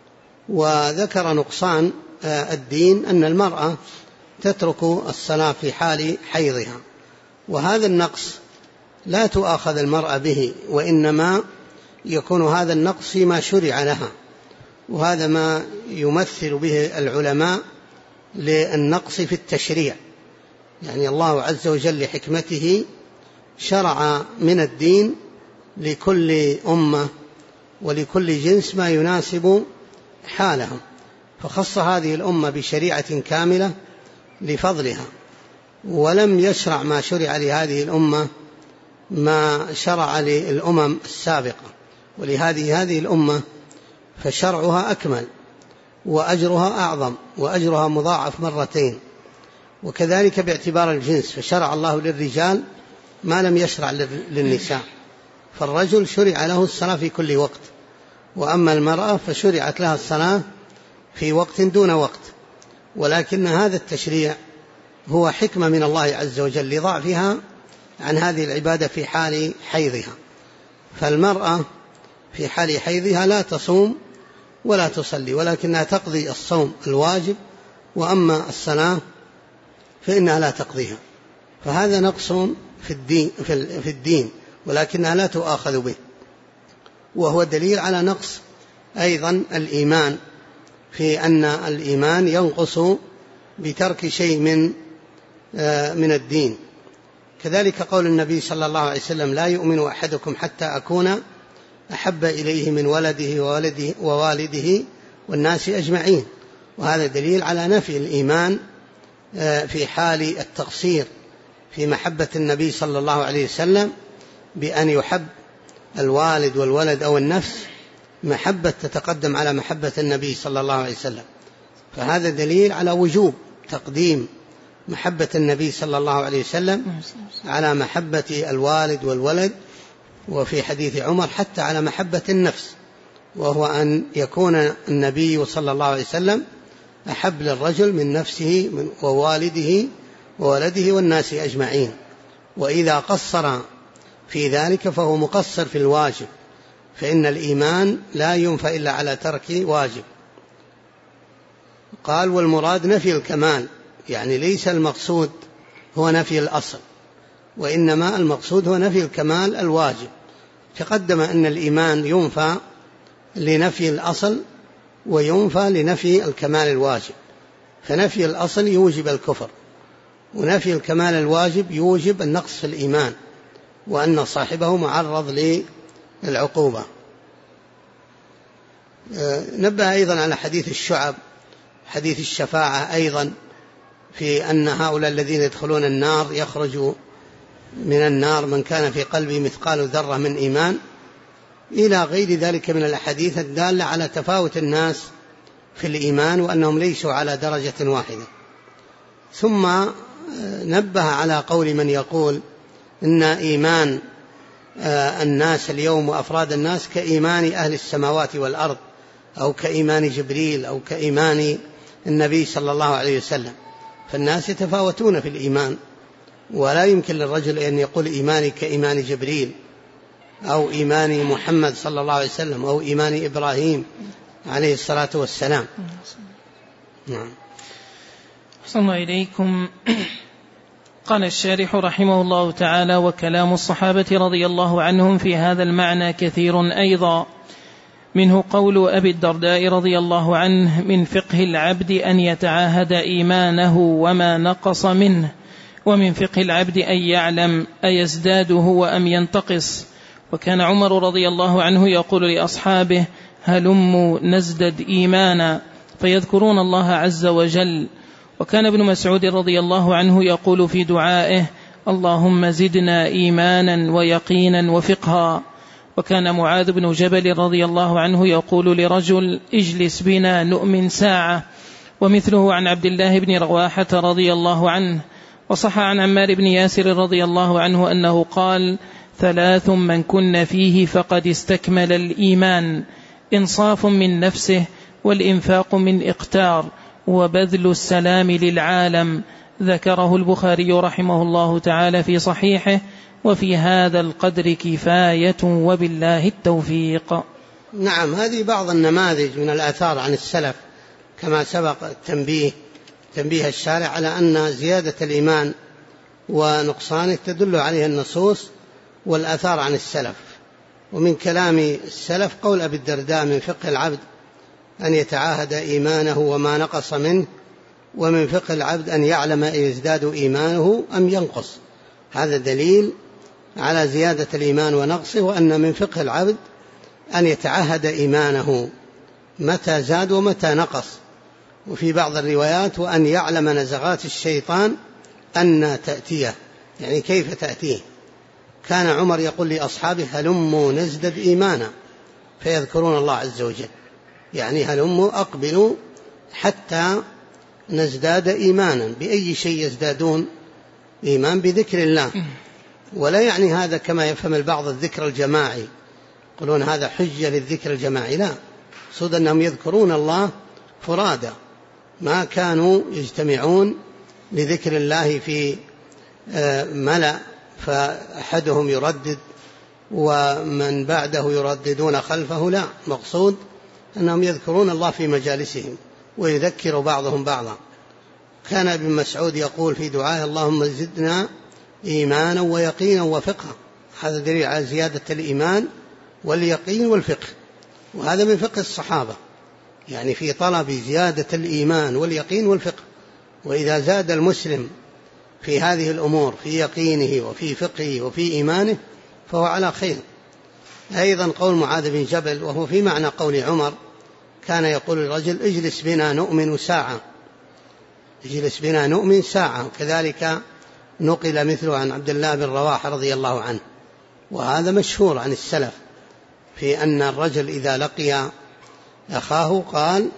وذكر نقصان الدين أن المرأة تترك الصلاة في حال حيضها، وهذا النقص لا تؤاخذ المرأة به، وإنما يكون هذا النقص فيما شرع لها، وهذا ما يمثل به العلماء للنقص في التشريع. يعني الله عز وجل لحكمته شرع من الدين لكل أمة ولكل جنس ما يناسب حالهم، فخص هذه الأمة بشريعة كاملة لفضلها، ولم يشرع ما شرع لهذه الأمة ما شرع للأمم السابقة. ولهذه الأمة فشرعها أكمل وأجرها أعظم وأجرها مضاعف مرتين. وكذلك باعتبار الجنس، فشرع الله للرجال ما لم يشرع للنساء، فالرجل شرع له الصلاة في كل وقت، وأما المرأة فشرعت لها الصلاة في وقت دون وقت. ولكن هذا التشريع هو حكمة من الله عز وجل لضعفها عن هذه العبادة في حال حيضها. فالمرأة في حال حيضها لا تصوم ولا تصلي، ولكنها تقضي الصوم الواجب، وأما الصلاة فإنها لا تقضيها. فهذا نقص في الدين ولكنها لا تؤاخذ به، وهو دليل على نقص أيضا الإيمان، في أن الإيمان ينقص بترك شيء من الدين. كذلك قول النبي صلى الله عليه وسلم: لا يؤمن أحدكم حتى أكون أحب إليه من ولده ووالده والناس أجمعين. وهذا دليل على نفي الإيمان في حال التقصير في محبة النبي صلى الله عليه وسلم، بأن يحب الوالد والولد أو النفس محبة تتقدم على محبة النبي صلى الله عليه وسلم. فهذا دليل على وجوب تقديم محبة النبي صلى الله عليه وسلم على محبة الوالد والولد، وفي حديث عمر حتى على محبة النفس، وهو أن يكون النبي صلى الله عليه وسلم أحب للرجل من نفسه ووالده وولده والناس أجمعين. وإذا قصر في ذلك فهو مقصر في الواجب، فإن الإيمان لا ينفى إلا على ترك واجب. قال والمراد نفي الكمال، يعني ليس المقصود هو نفي الأصل، وإنما المقصود هو نفي الكمال الواجب. تقدم أن الإيمان ينفى لنفي الأصل وينفى لنفي الكمال الواجب، فنفي الأصل يوجب الكفر، ونفي الكمال الواجب يوجب النقص في الإيمان، وأن صاحبه معرض للعقوبة. نبه أيضا على حديث الشعب، حديث الشفاعة أيضا، في أن هؤلاء الذين يدخلون النار يخرج من النار من كان في قلبه مثقال ذرة من إيمان، إلى غير ذلك من الأحاديث الدالة على تفاوت الناس في الإيمان وأنهم ليسوا على درجة واحدة. ثم نبه على قول من يقول إن إيمان الناس اليوم وأفراد الناس كإيمان أهل السماوات والأرض، أو كإيمان جبريل، أو كإيمان النبي صلى الله عليه وسلم، فالناس يتفاوتون في الإيمان، ولا يمكن للرجل أن يقول إيماني كإيمان جبريل، أو إيمان محمد صلى الله عليه وسلم، أو إيمان إبراهيم عليه الصلاة والسلام. نعم. أحسن الله إليكم. قال الشارح رحمه الله تعالى: وكلام الصحابة رضي الله عنهم في هذا المعنى كثير أيضا، منه قول أبي الدرداء رضي الله عنه: من فقه العبد أن يتعاهد إيمانه وما نقص منه، ومن فقه العبد أن يعلم أيزداد هو أم ينتقص. وكان عمر رضي الله عنه يقول لأصحابه: هلموا نزدد إيمانا، فيذكرون الله عز وجل. وكان ابن مسعود رضي الله عنه يقول في دعائه: اللهم زدنا إيمانا ويقينا وفقها. وكان معاذ بن جبل رضي الله عنه يقول لرجل: اجلس بنا نؤمن ساعة. ومثله عن عبد الله بن رواحة رضي الله عنه. وصح عن عمار بن ياسر رضي الله عنه أنه قال: ثلاث من كن فيه فقد استكمل الإيمان: إنصاف من نفسه، والإنفاق من إقتار، وبذل السلام للعالم. ذكره البخاري رحمه الله تعالى في صحيحه. وفي هذا القدر كفاية، وبالله التوفيق. نعم، هذه بعض النماذج من الآثار عن السلف، كما سبق تنبيه الشارع على أن زيادة الإيمان ونقصانه تدل عليها النصوص والآثار عن السلف. ومن كلام السلف قول أبي الدرداء: من فقه العبد أن يتعاهد إيمانه وما نقص منه، ومن فقه العبد أن يعلم يزداد إيمانه أم ينقص. هذا دليل على زيادة الإيمان ونقصه، وأن من فقه العبد أن يتعاهد إيمانه متى زاد ومتى نقص. وفي بعض الروايات: وأن يعلم نزغات الشيطان أن تأتيه، يعني كيف تأتيه. كان عمر يقول لأصحابه: هلموا نزدد إيمانا، فيذكرون الله عز وجل، يعني هلموا أقبلوا حتى نزداد إيمانا. بأي شيء يزدادون إيمان؟ بذكر الله. ولا يعني هذا كما يفهم البعض الذكر الجماعي، يقولون هذا حجة للذكر الجماعي، لا، صد أنهم يذكرون الله فرادا، ما كانوا يجتمعون لذكر الله في ملأ فأحدهم يردد ومن بعده يرددون خلفه، لا، مقصود أنهم يذكرون الله في مجالسهم ويذكر بعضهم بعضا. كان ابن مسعود يقول في دعائه: اللهم زدنا إيمانا ويقينا وفقها. هذا دليل على زيادة الإيمان واليقين والفقه، وهذا من فقه الصحابة، يعني في طلب زيادة الإيمان واليقين والفقه. وإذا زاد المسلم في هذه الأمور، في يقينه وفي فقهه وفي إيمانه، فهو على خير. أيضا قول معاذ بن جبل، وهو في معنى قول عمر، كان يقول للرجل: اجلس بنا نؤمن ساعة، اجلس بنا نؤمن ساعة. كذلك نقل مثله عن عبد الله بن رواحة رضي الله عنه. وهذا مشهور عن السلف في أن الرجل إذا لقي أخاه قال: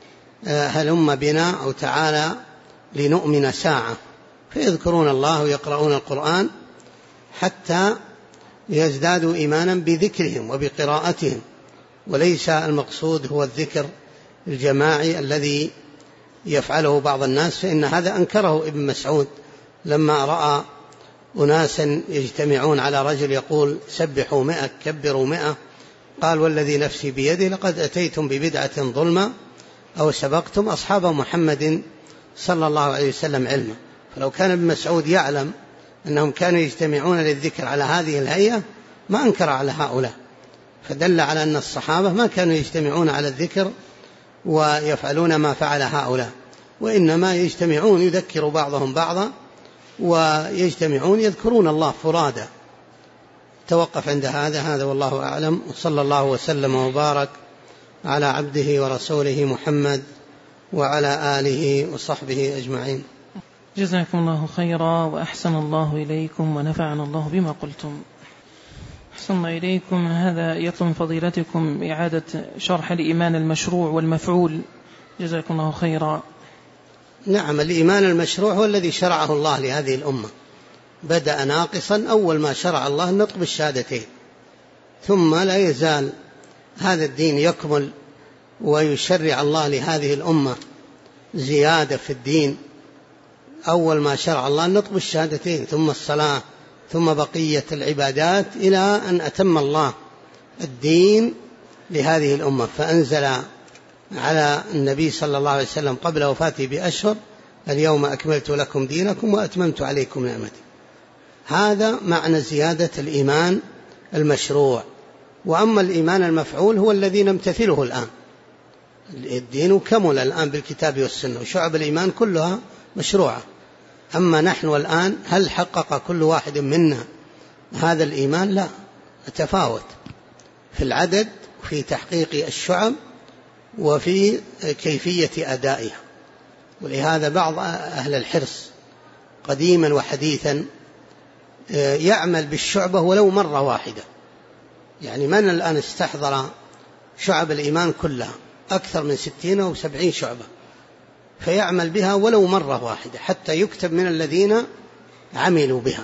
هلم بنا، أو تعالى لنؤمن ساعة، فيذكرون الله ويقرؤون القرآن حتى يزدادوا إيمانا بذكرهم وبقراءتهم. وليس المقصود هو الذكر الجماعي الذي يفعله بعض الناس، فإن هذا أنكره ابن مسعود لما رأى أناسا يجتمعون على رجل يقول: سبحوا 100، كبروا 100، قال: والذي نفسي بيده لقد أتيتم ببدعة ظلمة أو سبقتم أصحاب محمد صلى الله عليه وسلم علما. فلو كان ابن مسعود يعلم أنهم كانوا يجتمعون للذكر على هذه الهيئة ما أنكر على هؤلاء، فدل على أن الصحابة ما كانوا يجتمعون على الذكر ويفعلون ما فعل هؤلاء، وإنما يجتمعون يذكر بعضهم بعضا ويجتمعون يذكرون الله فرادا. توقف عند هذا والله أعلم، وصلى الله وسلم وبارك على عبده ورسوله محمد وعلى آله وصحبه أجمعين. جزاكم الله خيرا وأحسن الله إليكم ونفعنا الله بما قلتم. أحسن إليكم. هذا يطلب فضيلتكم إعادة شرح الإيمان المشروع والمفعول، جزاكم الله خيرا. نعم، الإيمان المشروع هو الذي شرعه الله لهذه الأمة، بدأ ناقصا، أول ما شرع الله النطق بالشهادتين، ثم لا يزال هذا الدين يكمل ويشرع الله لهذه الأمة زيادة في الدين. أول ما شرع الله النطق بالشهادتين، ثم الصلاة، ثم بقية العبادات، إلى أن أتم الله الدين لهذه الأمة، فأنزل على النبي صلى الله عليه وسلم قبل وفاته بأشهر: اليوم أكملت لكم دينكم وأتممت عليكم نعمتي. هذا معنى زيادة الإيمان المشروع. وأما الإيمان المفعول هو الذي نمتثله الآن. الدين كمل الآن بالكتاب والسنة، وشعب الإيمان كلها مشروعة. أما نحن الآن هل حقق كل واحد منا هذا الإيمان؟ لا، تفاوت في العدد وفي تحقيق الشعب وفي كيفية أدائها. ولهذا بعض أهل الحرص قديما وحديثا يعمل بالشعبة ولو مرة واحدة. يعني من الآن استحضر شعب الإيمان كلها أكثر من 60 أو 70 شعبة، فيعمل بها ولو مرة واحدة حتى يكتب من الذين عملوا بها.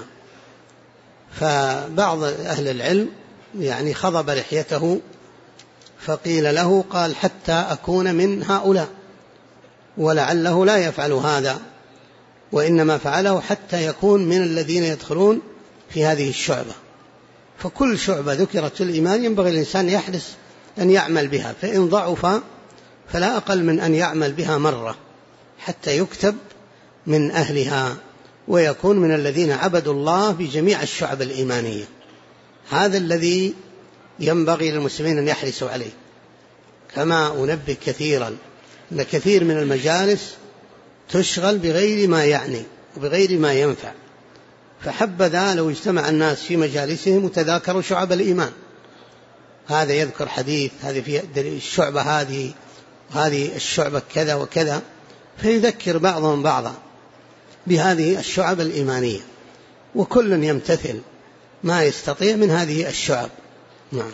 فبعض أهل العلم يعني خضب لحيته فقيل له، قال: حتى أكون من هؤلاء. ولعله لا يفعل هذا، وإنما فعله حتى يكون من الذين يدخلون في هذه الشعبة. فكل شعبة ذكرت الإيمان ينبغي الإنسان يحرص أن يعمل بها، فإن ضعف فلا أقل من أن يعمل بها مرة حتى يكتب من أهلها ويكون من الذين عبدوا الله بجميع الشعب الإيمانية. هذا الذي ينبغي للمسلمين أن يحرصوا عليه. كما أنبه كثيرا أن كثير من المجالس تشغل بغير ما يعني وبغير ما ينفع، فحبذا لو اجتمع الناس في مجالسهم وتذاكروا شعب الإيمان، هذا يذكر حديث، هذه في الشعبة هذه وهذه الشعبة كذا وكذا، فيذكر بعضهم بعضا بهذه الشعب الإيمانية، وكل يمتثل ما يستطيع من هذه الشعب. نعم.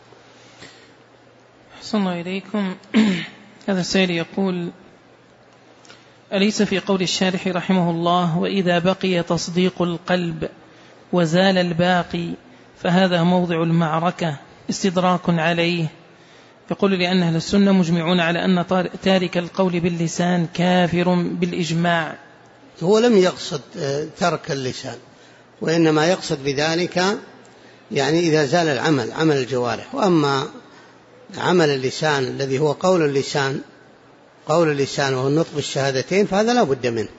أحسن الله إليكم. هذا السائل يقول: أليس في قول الشارح رحمه الله: وإذا بقي تصديق القلب وزال الباقي فهذا موضع المعركة، استدراك عليه؟ يقول: لأن أهل السنة مجمعون على أن تارك القول باللسان كافر بالإجماع. هو لم يقصد ترك اللسان، وإنما يقصد بذلك يعني إذا زال العمل، عمل الجوارح. وأما عمل اللسان الذي هو قول اللسان وهو النطق بالشهادتين فهذا لا بد منه.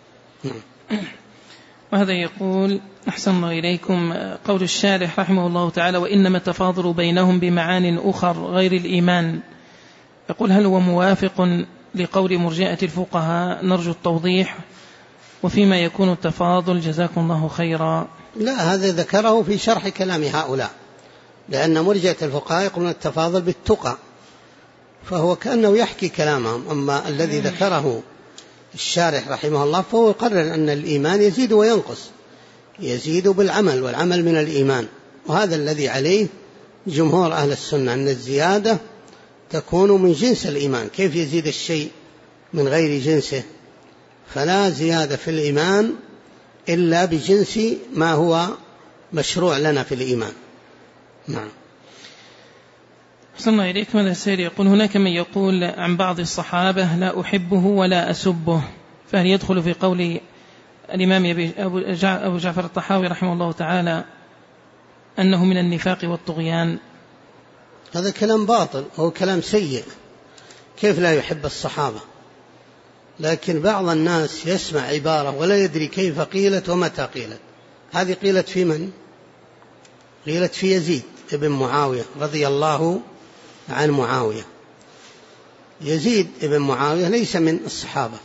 وهذا يقول: أحسن الله إليكم، قول الشارح رحمه الله تعالى: وإنما التفاضل بينهم بمعان أخر غير الإيمان. يقول: هل هو موافق لقول مرجئة الفقهاء؟ نرجو التوضيح وفيما يكون التفاضل، جزاكم الله خيرا. لا، هذا ذكره في شرح كلام هؤلاء، لأن مرجئة الفقهاء يقولون التفاضل بالتقى، فهو كأنه يحكي كلامهم. أما الذي ذكره الشارح رحمه الله فهو يقرر أن الإيمان يزيد وينقص، يزيد بالعمل، والعمل من الإيمان. وهذا الذي عليه جمهور أهل السنة، أن الزيادة تكون من جنس الإيمان. كيف يزيد الشيء من غير جنسه؟ فلا زيادة في الإيمان إلا بجنس ما هو مشروع لنا في الإيمان. نعم. أحسن الله إليكم. هذا السائل يقول: هناك من يقول عن بعض الصحابة: لا أحبه ولا أسبه، فهل يدخل في قول الإمام أبو جعفر الطحاوي رحمه الله تعالى أنه من النفاق والطغيان؟ هذا كلام باطل، هو كلام سيء. كيف لا يحب الصحابة؟ لكن بعض الناس يسمع عبارة ولا يدري كيف قيلت ومتى قيلت. هذه قيلت في من؟ قيلت في يزيد ابن معاوية رضي الله عن معاوية. يزيد ابن معاوية ليس من الصحابة،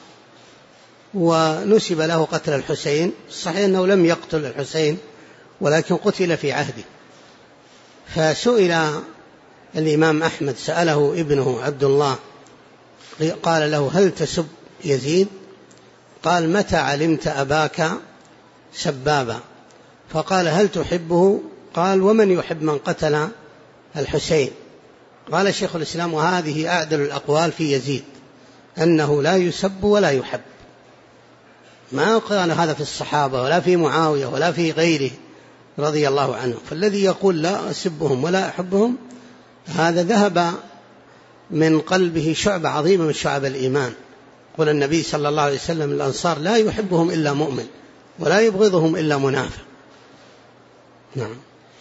ونسب له قتل الحسين. صحيح أنه لم يقتل الحسين ولكن قتل في عهده. فسئل الإمام أحمد، سأله ابنه عبد الله قال له: هل تسب يزيد؟ قال: متى علمت أباك سبابا؟ فقال: هل تحبه؟ قال: ومن يحب من قتل الحسين؟ قال شيخ الإسلام: وهذه أعدل الأقوال في يزيد، أنه لا يسب ولا يحب. ما قال هذا في الصحابة ولا في معاوية ولا في غيره رضي الله عنه. فالذي يقول لا أسبهم ولا أحبهم هذا ذهب من قلبه شعبة عظيمة من شعب الإيمان. قال النبي صلى الله عليه وسلم: الأنصار لا يحبهم إلا مؤمن ولا يبغضهم إلا منافق. نعم.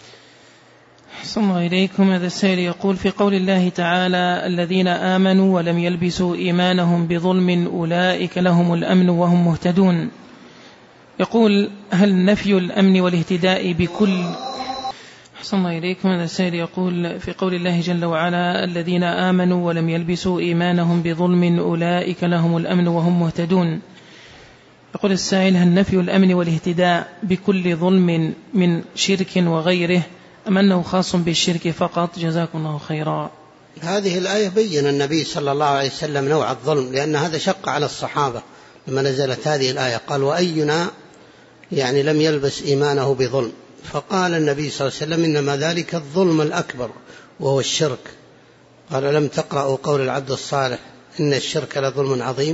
أحسن الله إليكم. هذا السائل يقول: في قول الله تعالى: الذين آمنوا ولم يلبسوا إيمانهم بظلم أولئك لهم الأمن وهم مهتدون، يقول: هل نفي الأمن والاهتداء بكل أحسن الله إليكم. هذا السائل يقول: في قول الله جل وعلا: الذين آمنوا ولم يلبسوا إيمانهم بظلم أولئك لهم الأمن وهم مهتدون، يقول السائل: هل نفي الأمن والاهتداء بكل ظلم من شرك وغيره أم أنه خاص بالشرك فقط؟ جزاكم الله خيرا. هذه الآية بين النبي صلى الله عليه وسلم نوع الظلم، لأن هذا شق على الصحابة لما نزلت هذه الآية. قال: وأينا يعني لم يلبس إيمانه بظلم؟ فقال النبي صلى الله عليه وسلم: إنما ذلك الظلم الأكبر وهو الشرك. قال: لم تقرأوا قول العبد الصالح إن الشرك لظلم عظيم؟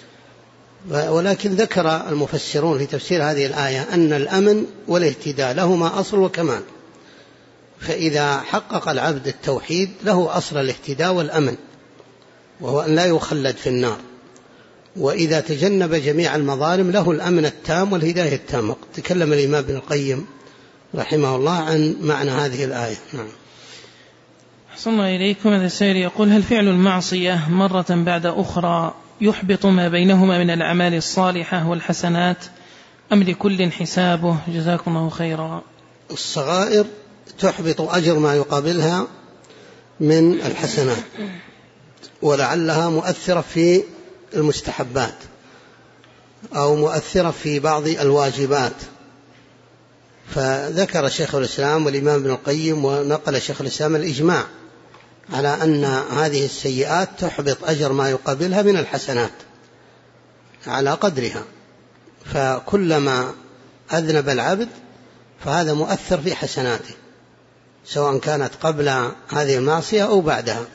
ولكن ذكر المفسرون في تفسير هذه الآية أن الأمن والاهتداء لهما أصل وكمال، فإذا حقق العبد التوحيد له أصل الاهتداء والأمن، وهو أن لا يخلد في النار، وإذا تجنب جميع المظالم له الأمن التام والهداية التامة. تكلم الإمام ابن القيم رحمه الله عن معنى هذه الآية. نعم. أحسن الله إليكم. هذا السائل يقول: هل فعل المعصية مرة بعد أخرى يحبط ما بينهما من الأعمال الصالحة والحسنات أم لكل حسابه؟ جزاكم الله خيرا. الصغائر تحبط أجر ما يقابلها من الحسنات، ولعلها مؤثرة في المستحبات أو مؤثرة في بعض الواجبات. فذكر شيخ الإسلام والإمام ابن القيم ونقل شيخ الإسلام الإجماع على أن هذه السيئات تحبط أجر ما يقابلها من الحسنات على قدرها، فكلما أذنب العبد فهذا مؤثر في حسناته، سواء كانت قبل هذه المعصية أو بعدها.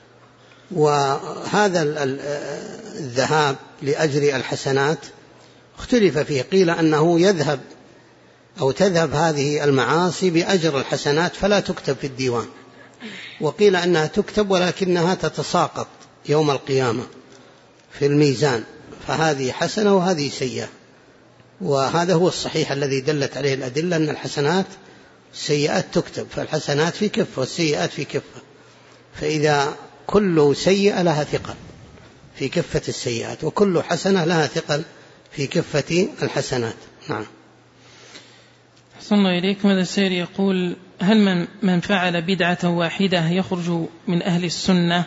وهذا الذهاب لأجر الحسنات اختلف فيه، قيل أنه يذهب أو تذهب هذه المعاصي بأجر الحسنات فلا تكتب في الديوان، وقيل أنها تكتب ولكنها تتساقط يوم القيامة في الميزان، فهذه حسنة وهذه سيئة. وهذا هو الصحيح الذي دلت عليه الأدلة، أن الحسنات السيئات تكتب، فالحسنات في كفة والسيئات في كفة، فإذا كل سيئة لها ثقل في كفة السيئات وكل حسنة لها ثقل في كفة الحسنات. نعم. أحسن الله إليكم. هذا السائل يقول: هل من فعل بدعة واحدة يخرج من أهل السنة؟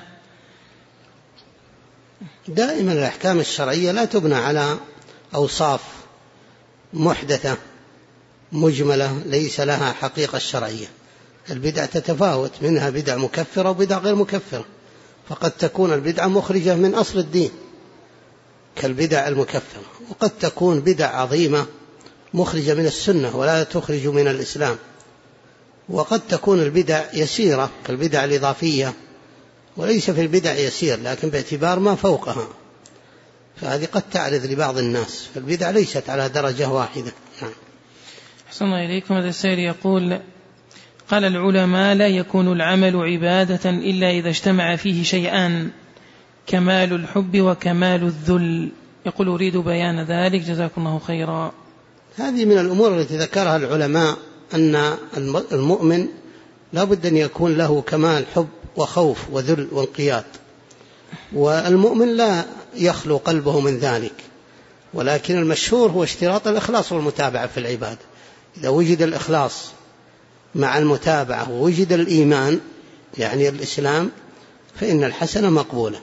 دائما الأحكام الشرعية لا تبنى على أوصاف محدثة مجملة ليس لها حقيقة الشرعية. البدع تتفاوت، منها بدع مكفرة وبدع غير مكفرة، فقد تكون البدعة مخرجة من أصل الدين كالبدع المكفرة، وقد تكون بدع عظيمة مخرجة من السنة ولا تخرج من الإسلام، وقد تكون البدع يسيرة كالبدع الإضافية وليس في البدع يسير لكن باعتبار ما فوقها، فهذه قد تعرض لبعض الناس، فالبدع ليست على درجة واحدة. أحسن الله إليكم. هذا السائل يقول: قال العلماء: لا يكون العمل عبادة إلا إذا اجتمع فيه شيئان، كمال الحب وكمال الذل. يقول: أريد بيان ذلك جزاكم الله خيرا. هذه من الأمور التي ذكرها العلماء، أن المؤمن لا بد أن يكون له كمال حب وخوف وذل وانقياد، والمؤمن لا يخلو قلبه من ذلك، ولكن المشهور هو اشتراط الإخلاص والمتابعة في العبادة. إذا وجد الإخلاص مع المتابعة ووجد الإيمان يعني الإسلام فإن الحسنة مقبولة.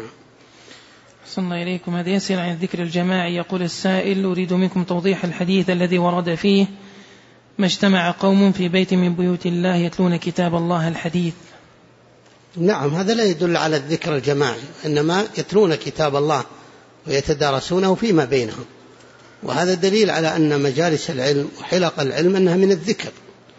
صلى إليكم. هذا يسأل عن الذكر الجماعي. يقول السائل: أريد منكم توضيح الحديث الذي ورد فيه: ما اجتمع قوم في بيت من بيوت الله يتلون كتاب الله الحديث. نعم، هذا لا يدل على الذكر الجماعي، إنما يتلون كتاب الله ويتدارسونه فيما بينهم، وهذا دليل على أن مجالس العلم وحلق العلم أنها من الذكر،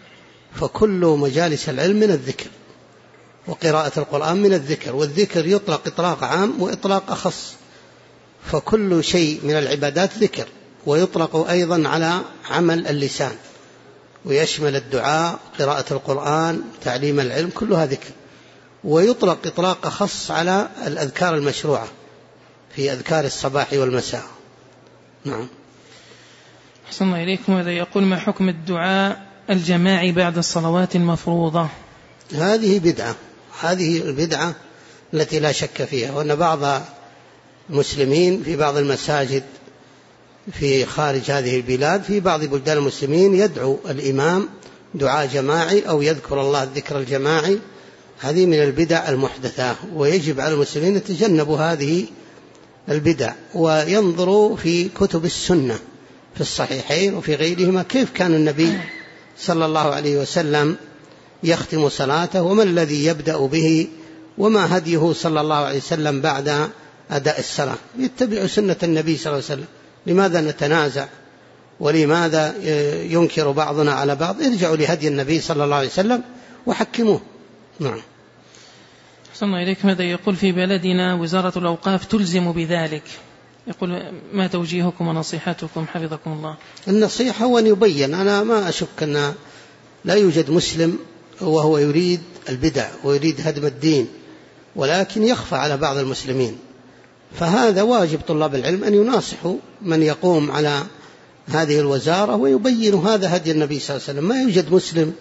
فكل مجالس العلم من الذكر، وقراءة القرآن من الذكر، والذكر يطلق إطلاق عام وإطلاق أخص، فكل شيء من العبادات ذكر، ويطلق أيضا على عمل اللسان، ويشمل الدعاء، قراءة القرآن، تعليم العلم، كلها ذكر، ويطلق إطلاق أخص على الأذكار المشروعة في أذكار الصباح والمساء. نعم. أحسن الله إليكم. هذا يقول: ما حكم الدعاء الجماعي بعد الصلوات المفروضة؟ هذه بدعة، هذه البدعة التي لا شك فيها، وأن بعض المسلمين في بعض المساجد في خارج هذه البلاد في بعض بلدان المسلمين يدعو الإمام دعاء جماعي أو يذكر الله الذكر الجماعي، هذه من البدع المحدثة، ويجب على المسلمين يتجنبوا هذه البدع وينظروا في كتب السنة في الصحيحين وفي غيرهما كيف كان النبي صلى الله عليه وسلم يختم صلاته، وما الذي يبدأ به، وما هديه صلى الله عليه وسلم بعد أداء الصلاة. يتبع سنة النبي صلى الله عليه وسلم. لماذا نتنازع ولماذا ينكر بعضنا على بعض؟ ارجعوا لهدي النبي صلى الله عليه وسلم وحكموه. نعم. أحسن الله إليكم. هذا يقول: في بلدنا وزارة الأوقاف تلزم بذلك، يقول: ما توجيهكم ونصيحتكم حفظكم الله؟ النصيحة هو أن يبين. أنا ما أشك أن لا يوجد مسلم وهو يريد البدع ويريد هدم الدين، ولكن يخفى على بعض المسلمين، فهذا واجب طلاب العلم أن يناصحوا من يقوم على هذه الوزارة ويبين هذا هدي النبي صلى الله عليه وسلم. ما يوجد مسلم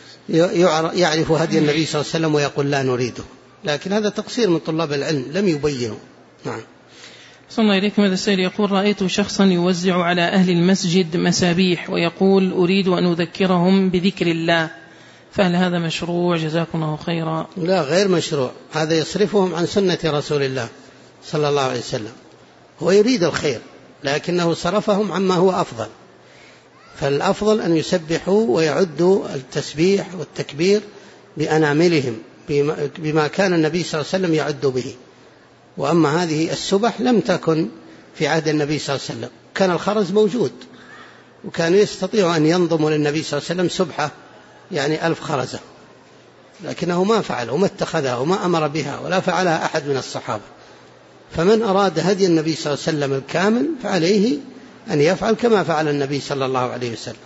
يعرف هدي النبي صلى الله عليه وسلم ويقول لا نريده، لكن هذا تقصير من طلاب العلم، لم يبينوا. نعم. صلى الله عليكم. هذا السائل يقول: رأيت شخصا يوزع على أهل المسجد مسابيح ويقول: أريد أن أذكرهم بذكر الله، فهل هذا مشروع؟ جزاكم الله خيرا. لا، غير مشروع، هذا يصرفهم عن سنة رسول الله صلى الله عليه وسلم. هو يريد الخير لكنه صرفهم عما هو أفضل، فالأفضل أن يسبحوا ويعدوا التسبيح والتكبير بأناملهم بما كان النبي صلى الله عليه وسلم يعد به. وأما هذه السبح لم تكن في عهد النبي صلى الله عليه وسلم، كان الخرز موجود وكانوا يستطيعوا أن ينضموا للنبي صلى الله عليه وسلم سبحة يعني 1000 خرزة، لكنه ما فعل وما اتخذها وما أمر بها ولا فعلها أحد من الصحابة. فمن أراد هدي النبي صلى الله عليه وسلم الكامل فعليه أن يفعل كما فعل النبي صلى الله عليه وسلم.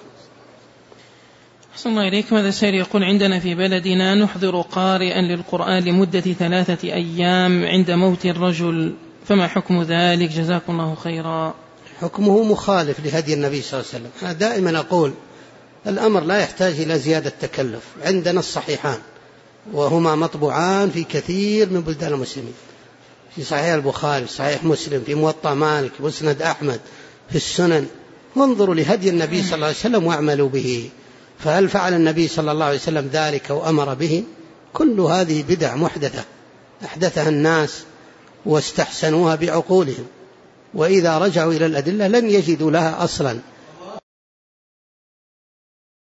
أحسن الله إليكم. هذا السائل يقول: عندنا في بلدنا نحضر قارئا للقرآن لمدة 3 أيام عند موت الرجل، فما حكم ذلك؟ جزاكم الله خيرا. حكمه مخالف لهدي النبي صلى الله عليه وسلم. أنا دائما أقول الأمر لا يحتاج إلى زيادة تكلف. عندنا الصحيحان وهما مطبوعان في كثير من بلدان المسلمين، في صحيح البخاري، صحيح مسلم، في موطأ مالك، مسند أحمد، في السنن. وانظروا لهدي النبي صلى الله عليه وسلم واعملوا به. فهل فعل النبي صلى الله عليه وسلم ذلك وأمر به؟ كل هذه بدع محدثة أحدثها الناس واستحسنوها بعقولهم، وإذا رجعوا إلى الأدلة لن يجدوا لها أصلا